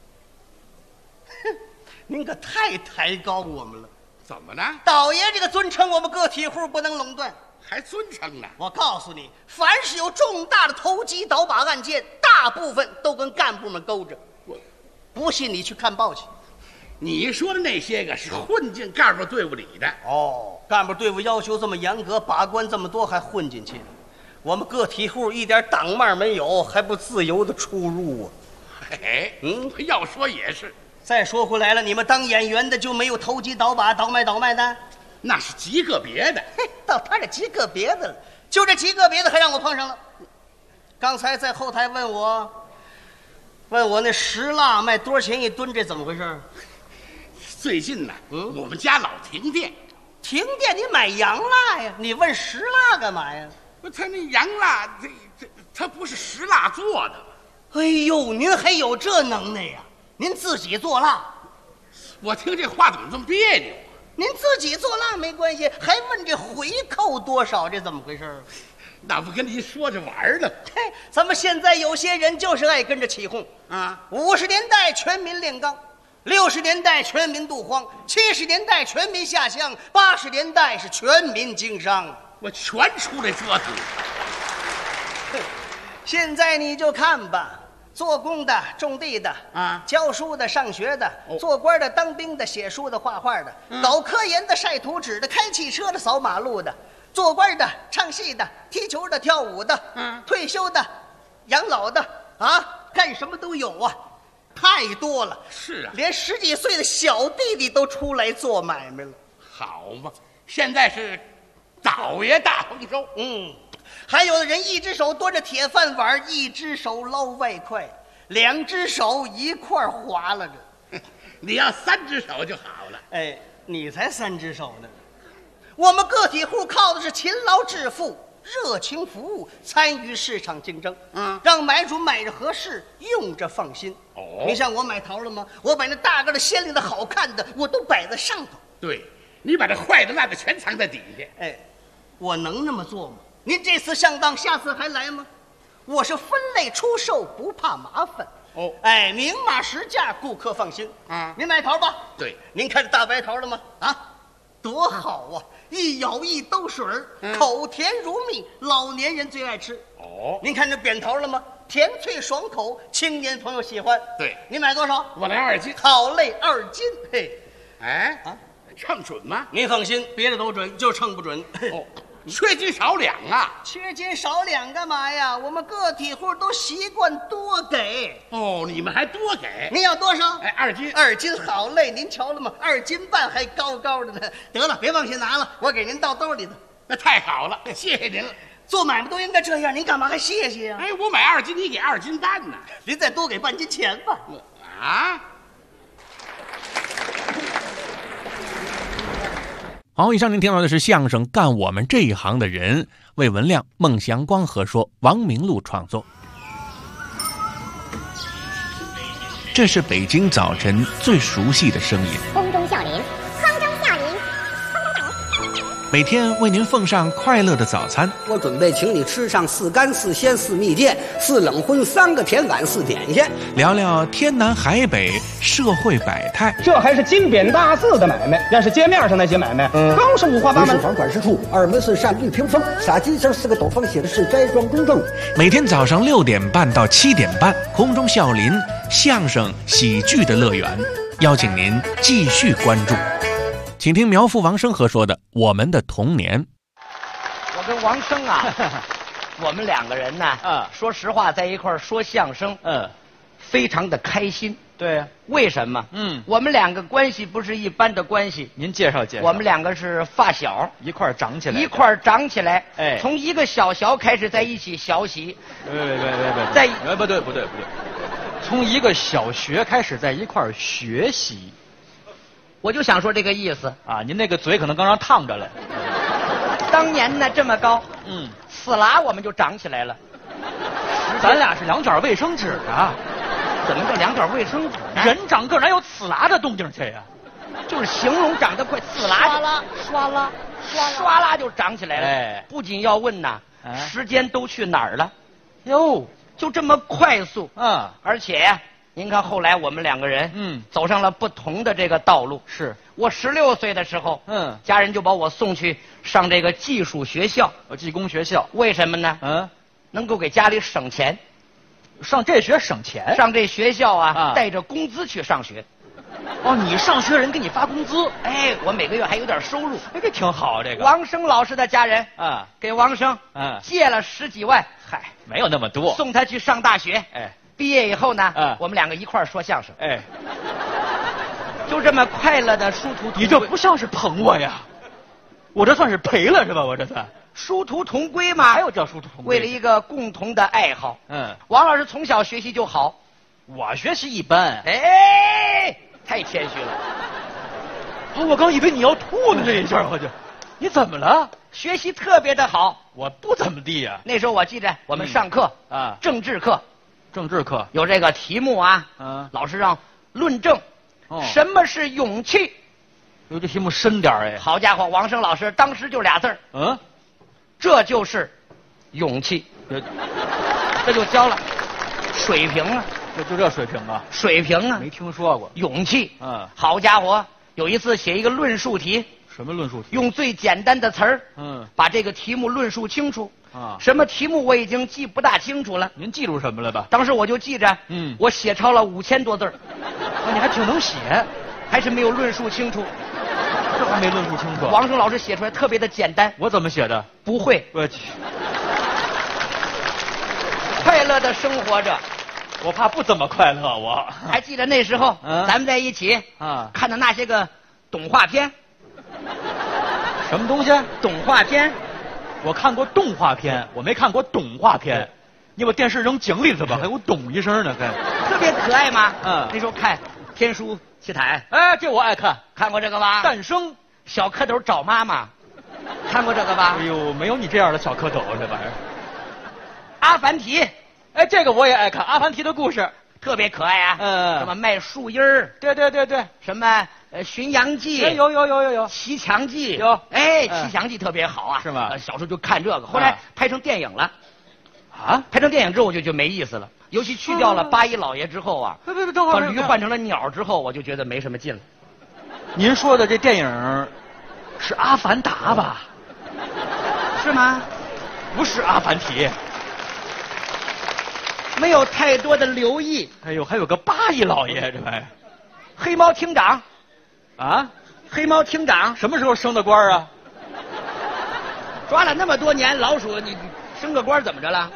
您可太抬高我们了。 怎么呢？ 倒爷这个尊称，我们个体户不能垄断。 还尊称呢？ 我告诉你，凡是有重大的投机倒把案件，大部分都跟干部们勾着。不信你去看报去。 你说的那些个是混进干部队伍里的。 干部队伍要求这么严格，把关这么多，还混进去了。我们个体户一点党面没有，还不自由的出入啊。 要说也是。 再说回来了，你们当演员的就没有投机倒把、倒卖的？ 那是极个别的。 到他这极个别的了，就这极个别的还让我碰上了。刚才在后台问我那石蜡卖多少钱一吨，这怎么回事？ 最近呢，我们家老停电。 停电你买洋蜡呀？你问石蜡干嘛呀？ 他那洋蜡，它不是石蜡做的。 哎呦，您还有这能耐呀？您自己做蜡？ 我听这话怎么这么别扭啊？ 您自己做蜡没关系，还问这回扣多少，这怎么回事？ 那不跟你说着玩呢？ 嘿，咱们现在有些人就是爱跟着起哄啊。50年代全民炼钢，60年代全民渡荒，70年代全民下乡，80年代是全民经商， 我全出来折腾。 现在你就看吧，做工的、种地的啊，教书的、上学的，做官的、当兵的、写书的、画画的，搞科研的、晒图纸的、开汽车的、扫马路的，做官的、唱戏的、踢球的、跳舞的，退休的、养老的啊，干什么都有啊，太多了。 是啊， 连10几岁的小弟弟都出来做买卖了。 好嘛，现在是倒爷大丰收。 还有的人一只手端着铁饭碗，一只手捞外快，2只手一块划拉着。 你要3只手就好了。 哎，你才3只手呢。我们个体户靠的是勤劳致富、热情服务，参与市场竞争，让买主买着合适，用着放心。你像我买桃了吗？我把那大个的、鲜亮的、好看的，我都摆在上头。 对，你把这坏的、烂的全藏在底下。 哎，我能那么做吗？您这次上当，下次还来吗？我是分类出售，不怕麻烦。哎，明码实价，顾客放心。您买桃吧？ 对， 您看这大白桃了吗？啊，多好啊！一咬一兜水儿，口甜如蜜，老年人最爱吃。您看这扁桃了吗？甜脆爽口，青年朋友喜欢。 对， 您买多少？ 我来2斤。 好嘞，2斤。嘿， 哎啊，称准吗？ 您放心，别的都准，就称不准。 缺斤少两啊！ 缺斤少两干嘛呀？我们个体户都习惯多给。 你们还多给？ 您要多少？ 哎，2斤。 2斤，好嘞！您瞧了吗？2斤半还高高的呢。得了，别往下拿了，我给您倒兜里头。 那太好了，谢谢您了。 做买卖都应该这样，您干嘛还谢谢呀？ 哎，我买2斤，你给2斤半呢。 您再多给半斤钱吧。 啊！ 好，以上您听到的是相声《干我们这一行的人》，魏文亮、孟祥光合说，王明禄创作。这是北京早晨最熟悉的声音， 空中笑林，空中笑林。 每天为您奉上快乐的早餐。 我准备请你吃上4干4鲜4蜜饯4冷荤3个甜碗4点心， 聊聊天南海北社会百态。 这还是金匾大字的买卖，要是街面上那些买卖，更是五花八门。 1是房管事处，2门是扇绿屏风，傻鸡上4个斗方写的是斋庄公正。 每天早上6点半到7点半，空中笑林相声喜剧的乐园，邀请您继续关注。请听苗阜王声和说的《我们的童年》。 我跟王声啊，我们2个人呢，说实话，在一块儿说相声，非常的开心。 对呀， 为什么？我们2个关系不是一般的关系。 您介绍介绍。 我们2个是发小， 一块儿长起来， 一块儿长起来。 哎， 从一个小学开始在一起学习。 不对，从一个小学开始在一块儿学习。 我就想说这个意思啊，您那个嘴可能刚刚烫着了。 当年呢这么高，死拉我们就长起来了。 咱俩是2卷卫生纸啊。 怎么就2卷卫生纸？ 人长个哪有呲啦的动静去呀？ 就是形容长得快，呲啦唰啦就长起来了。 哎， 不仅要问呐，时间都去哪儿了？哟，就这么快速。而且呀。您看，后来我们2个人，走上了不同的这个道路。 是我16岁的时候，家人就把我送去上这个技术学校， 技工学校。 为什么呢？能够给家里省钱。 上这学省钱？ 上这学校啊，带着工资去上学。 哦，你上学人给你发工资？ 哎，我每个月还有点收入。 哎，这挺好，这个。 王声老师的家人给王声借了10几万。 嗨，没有那么多。 送他去上大学。 哎。 毕业以后呢，我们2个一块儿说相声， 哎， 就这么快乐的殊途同归。 你这不像是捧我呀，我这算是赔了是吧？我这算殊途同归嘛。 还有叫殊途同归？ 为了一个共同的爱好。王老师从小学习就好， 我学习一般。 哎，太谦虚了。 我刚以为你要吐呢，这一下我就，你怎么了？ 学习特别的好。 我不怎么地呀。 那时候我记着我们上课政治课。 政治课有这个题目啊，老师让论证，什么是勇气？ 有这题目深点哎。 好家伙，王声老师当时就俩字儿，这就是勇气，这就教了。水平啊， 就这水平啊？ 水平啊， 没听说过。 勇气，好家伙，有一次写一个论述题。 什么论述题？ 用最简单的词儿，把这个题目论述清楚。什么题目我已经记不大清楚了。 您记住什么了吧？ 当时我就记着，我写抄了5000多字。 你还挺能写， 还是没有论述清楚。 这还没论述清楚。 王胜老师写出来特别的简单。 我怎么写的？ 不会。 我去。 快乐的生活着。 我怕不怎么快乐。我还记得那时候，咱们在一起看的那些个动画片。 什么东西？ 动画片。 我看过动画片，我没看过动画片。你把电视扔井里头吧，还有咚一声呢， 特别可爱嘛。那时候看《天书奇谭》， 哎，这我爱看， 看过这个吧？ 诞生， 小蝌蚪找妈妈，看过这个吧？ 哎呦，没有你这样的小蝌蚪，这玩意儿。 阿凡提， 哎，这个我也爱看，阿凡提的故事特别可爱啊。什么卖树荫儿？ 对。 什么巡洋记？ 有。 骑墙记有。 哎，骑墙记特别好啊。 是吗？ 小时候就看这个，后来拍成电影了。 啊？ 拍成电影之后我就觉得没意思了，尤其去掉了八一老爷之后啊， 等会儿， 把驴换成了鸟之后，我就觉得没什么劲了。 您说的这电影是《阿凡达》吧？ 是吗？ 不是阿凡提。 没有太多的留意。 哎呦，还有个八一老爷，这玩意儿。 黑猫厅长， 啊？ 黑猫厅长什么时候升的官啊？ 抓了那么多年老鼠，你升个官怎么着了？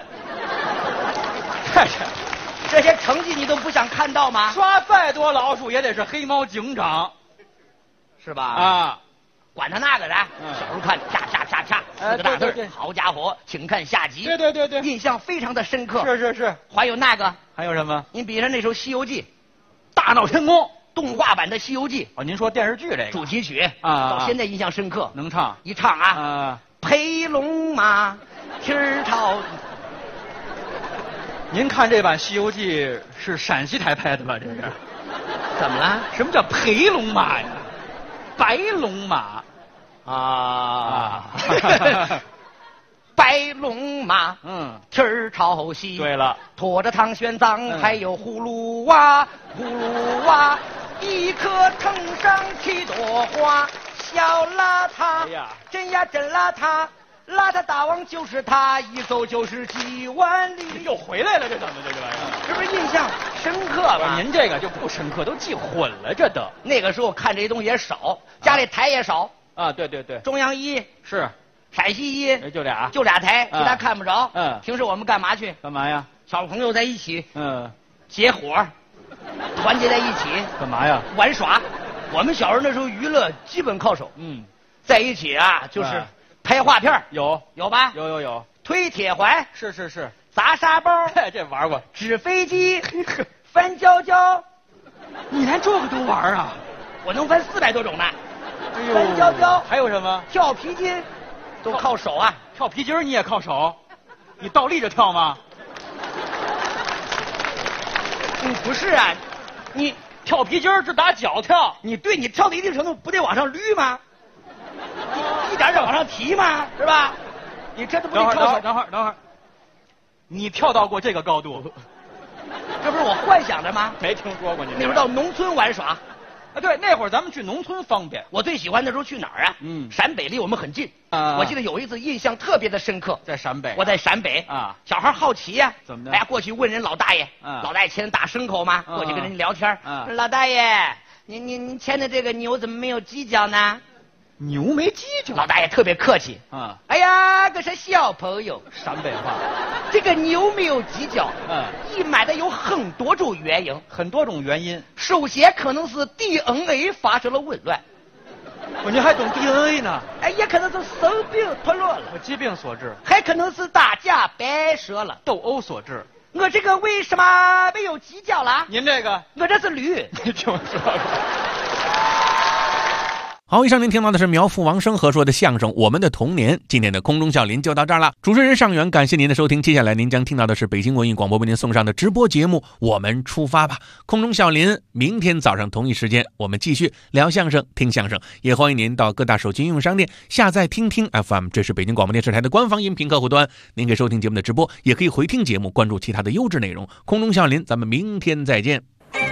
这些成绩你都不想看到吗？ 抓再多老鼠也得是黑猫警长， 是吧？ 啊， 管他那个的。小时候看啪4个大字，好家伙，请看下集。 对， 印象非常的深刻。 是。 还有那个， 还有什么？ 您比上那首《西游记》， 大闹天宫动画版的《西游记》。 哦，您说电视剧这个主题曲啊， 到现在印象深刻。 能唱？ 一唱啊，陪龙马，蹄儿朝。 您看这版《西游记》是陕西台拍的吧？这是？ 怎么了？ 什么叫陪龙马呀？白龙马啊！白龙马，蹄儿朝西。 对了， 驮着唐玄奘，还有葫芦娃，一棵藤上7朵花，小邋遢，真呀真邋遢。邋遢大王就是他，一走就是几万里。 又回来了，这怎么这玩意儿？ 是不是印象深刻吧？ 您这个就不深刻，都记混了，这都。 那个时候看这些东西也少，家里台也少啊。对， 中央1 是， 陕西1 就俩台，其他看不着。平时我们干嘛去？ 干嘛呀？ 小朋友在一起，结伙，团结在一起。 干嘛呀？ 玩耍。我们小时候那时候娱乐基本靠手。在一起啊，就是。拍画片有吧？ 有。 推铁环是。 砸沙包这玩过。 纸飞机，翻胶胶。 你连这个都玩啊？ 我能翻400多种呢。翻胶胶。 还有什么？ 跳皮筋，都靠手啊。 跳皮筋你也靠手？你倒立着跳吗？ 不是啊，你跳皮筋是打脚跳。 你跳到一定程度不得往上捋吗？一点点往上提嘛，是吧？你这都不得靠手。 等会儿，你跳到过这个高度？ 这不是我幻想的吗？ 没听说过你。 那时候到农村玩耍， 啊，对，那会儿咱们去农村方便。 我最喜欢那时候去哪儿啊？陕北离我们很近。我记得有一次印象特别的深刻， 在陕北。 我在陕北啊， 小孩好奇呀， 怎么的？ 哎呀，过去问人老大爷，老大爷牵大牲口嘛，过去跟人聊天。老大爷，您牵的这个牛怎么没有犄角呢？ 牛没犄角， 老大爷特别客气啊！ 哎呀，可是小朋友， 陕北话， 这个牛没有犄角，一买的有很多种原因， 很多种原因。 首先可能是 DNA 发生了紊乱， 你还懂 DNA 呢？ 哎，也可能是生病脱落了， 疾病所致， 还可能是打架掰折了， 斗殴所致。 我这个为什么没有犄角了？ 您这个， 我这是驴。 你听说过？ 好，以上您听到的是苗阜王声和说的相声《我们的童年》。今天的空中笑林就到这儿了，主持人尚远，感谢您的收听。接下来您将听到的是北京文艺广播为您送上的直播节目《我们出发吧》。空中笑林，明天早上同一时间，我们继续聊相声、听相声。也欢迎您到各大手机应用商店下载听听 FM， 这是北京广播电视台的官方音频客户端。您可以收听节目的直播，也可以回听节目，关注其他的优质内容。空中笑林，咱们明天再见。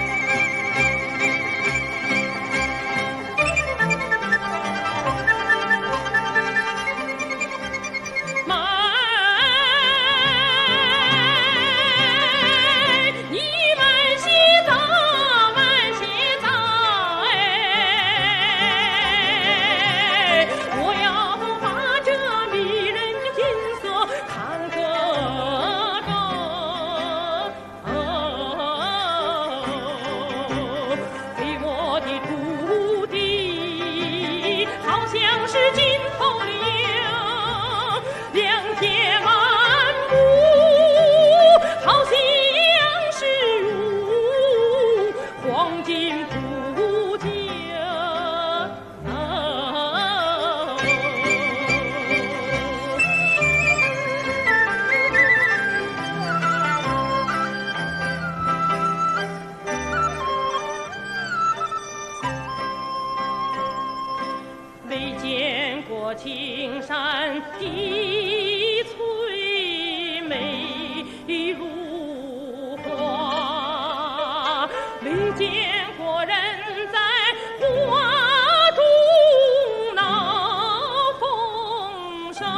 未见过青山的翠美如画，未见过人在花中闹风声，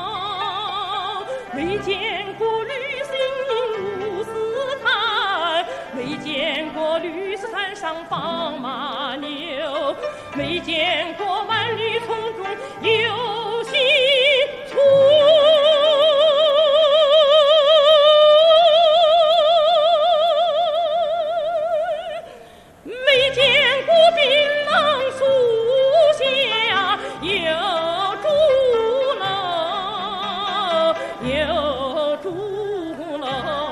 未见过绿星如丝滩，未见过绿丝滩上放马牛，未见过万里丛中有新村，未见过槟榔树下有竹楼，有竹楼。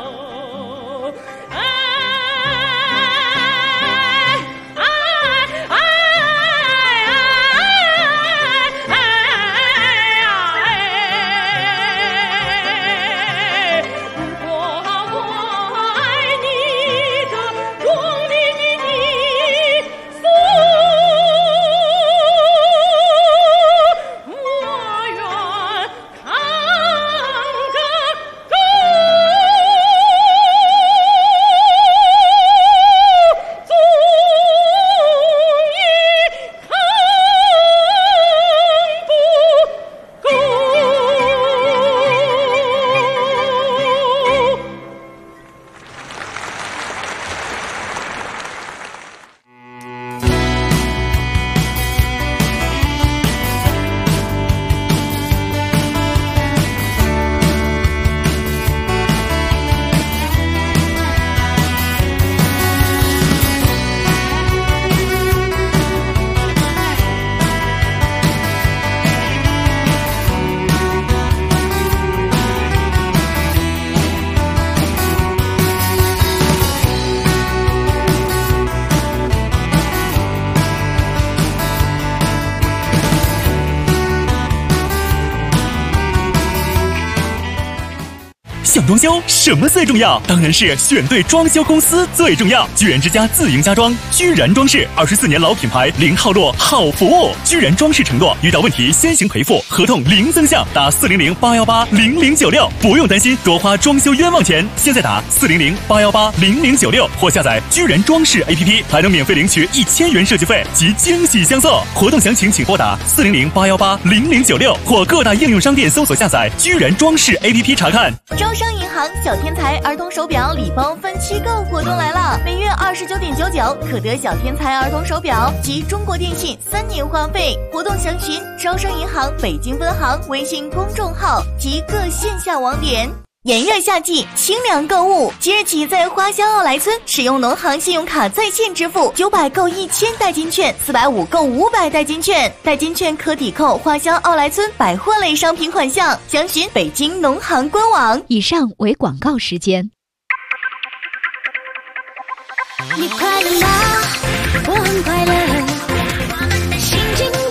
想装修什么最重要？当然是选对装修公司最重要。居然之家自营家装，居然装饰，24年老品牌，零套路，好服务。居然装饰承诺，遇到问题先行赔付，合同零增项，打400-818-0096，不用担心多花装修冤枉钱。现在打400-818-0096，或下载居然装饰 APP， 还能免费领取1000元设计费及惊喜相送。活动详情请拨打400-818-0096，或各大应用商店搜索下载居然装饰 APP 查看。 招商银行小天才儿童手表礼包分期购活动来了，每月29.99可得小天才儿童手表及中国电信3年话费。活动详询招商银行北京分行微信公众号及各线下网点。炎热夏季，清凉购物，即日起在花乡奥莱村使用农行信用卡在线支付，900购1000代金券，450购500代金券，代金券可抵扣花乡奥莱村百货类商品款项。详询北京农行官网。 以上为广告时间。 你快乐吗？我很快乐，心情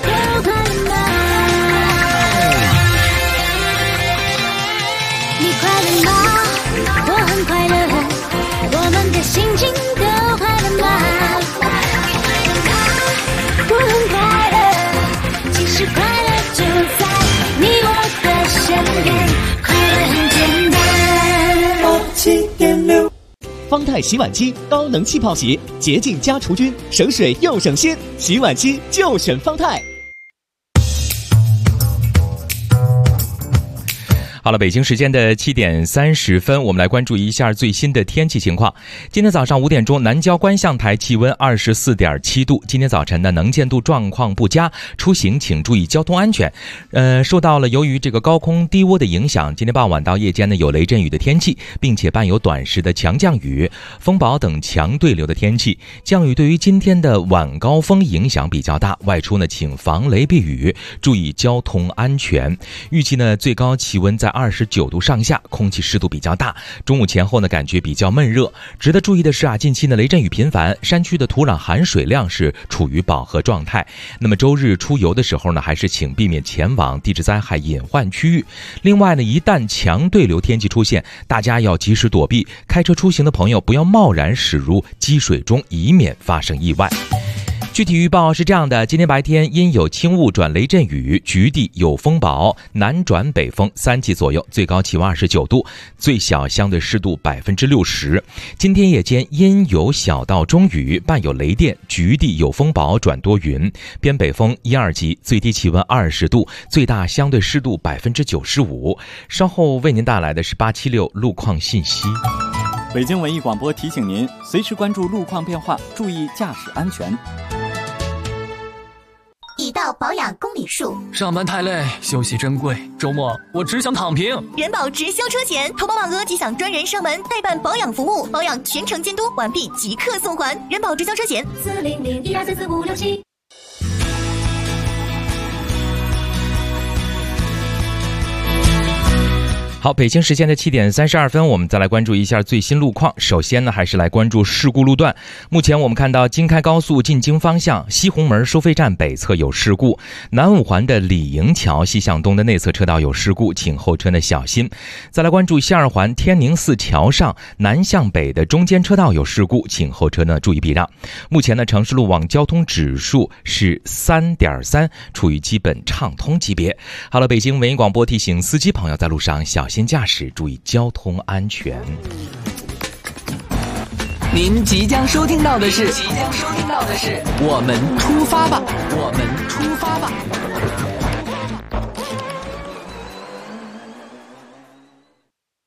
方太洗碗机高能气泡洗，洁净加除菌，省水又省心。洗碗机就选方太。 好了，北京时间的7点30分，我们来关注一下最新的天气情况。今天早上5点钟，南郊观象台气温24.7度。今天早晨呢，能见度状况不佳，出行请注意交通安全。受到了由于这个高空低涡的影响，今天傍晚到夜间呢有雷阵雨的天气，并且伴有短时的强降雨、风雹等强对流的天气。降雨对于今天的晚高峰影响比较大，外出呢请防雷避雨，注意交通安全。预计呢最高气温在29度上下，空气湿度比较大，中午前后呢感觉比较闷热。值得注意的是近期呢雷阵雨频繁，山区的土壤含水量是处于饱和状态。那么周日出游的时候呢，还是请避免前往地质灾害隐患区域。另外呢，一旦强对流天气出现，大家要及时躲避，开车出行的朋友不要贸然驶入积水中，以免发生意外。具体预报是这样的：今天白天阴有轻雾转雷阵雨，局地有风暴，南转北风3级左右，最高气温29度，最小相对湿度60%。今天夜间阴有小到中雨，伴有雷电，局地有风暴转多云，偏北风1、2级，最低气温20度，最大相对湿度95%。稍后为您带来的是876路况信息。 北京文艺广播提醒您，随时关注路况变化，注意驾驶安全。 已到保养公里数， 上班太累，休息珍贵，周末我只想躺平。 人保直销车险，投保满额即享专人上门代办保养服务，保养全程监督，完毕即刻送还。人保直销车险40012344567。 好，北京时间的7点32分，我们再来关注一下最新路况。首先呢，还是来关注事故路段。目前我们看到京开高速进京方向西红门收费站北侧有事故，南五环的李营桥西向东的内侧车道有事故，请后车呢小心。再来关注西二环天宁寺桥上南向北的中间车道有事故，请后车呢注意避让。目前呢，城市路网交通指数是3.3，处于基本畅通级别。好了，北京文艺广播提醒司机朋友在路上小心驾驶，注意交通安全。 您即将收听到的是，我们出发吧，我们出发吧。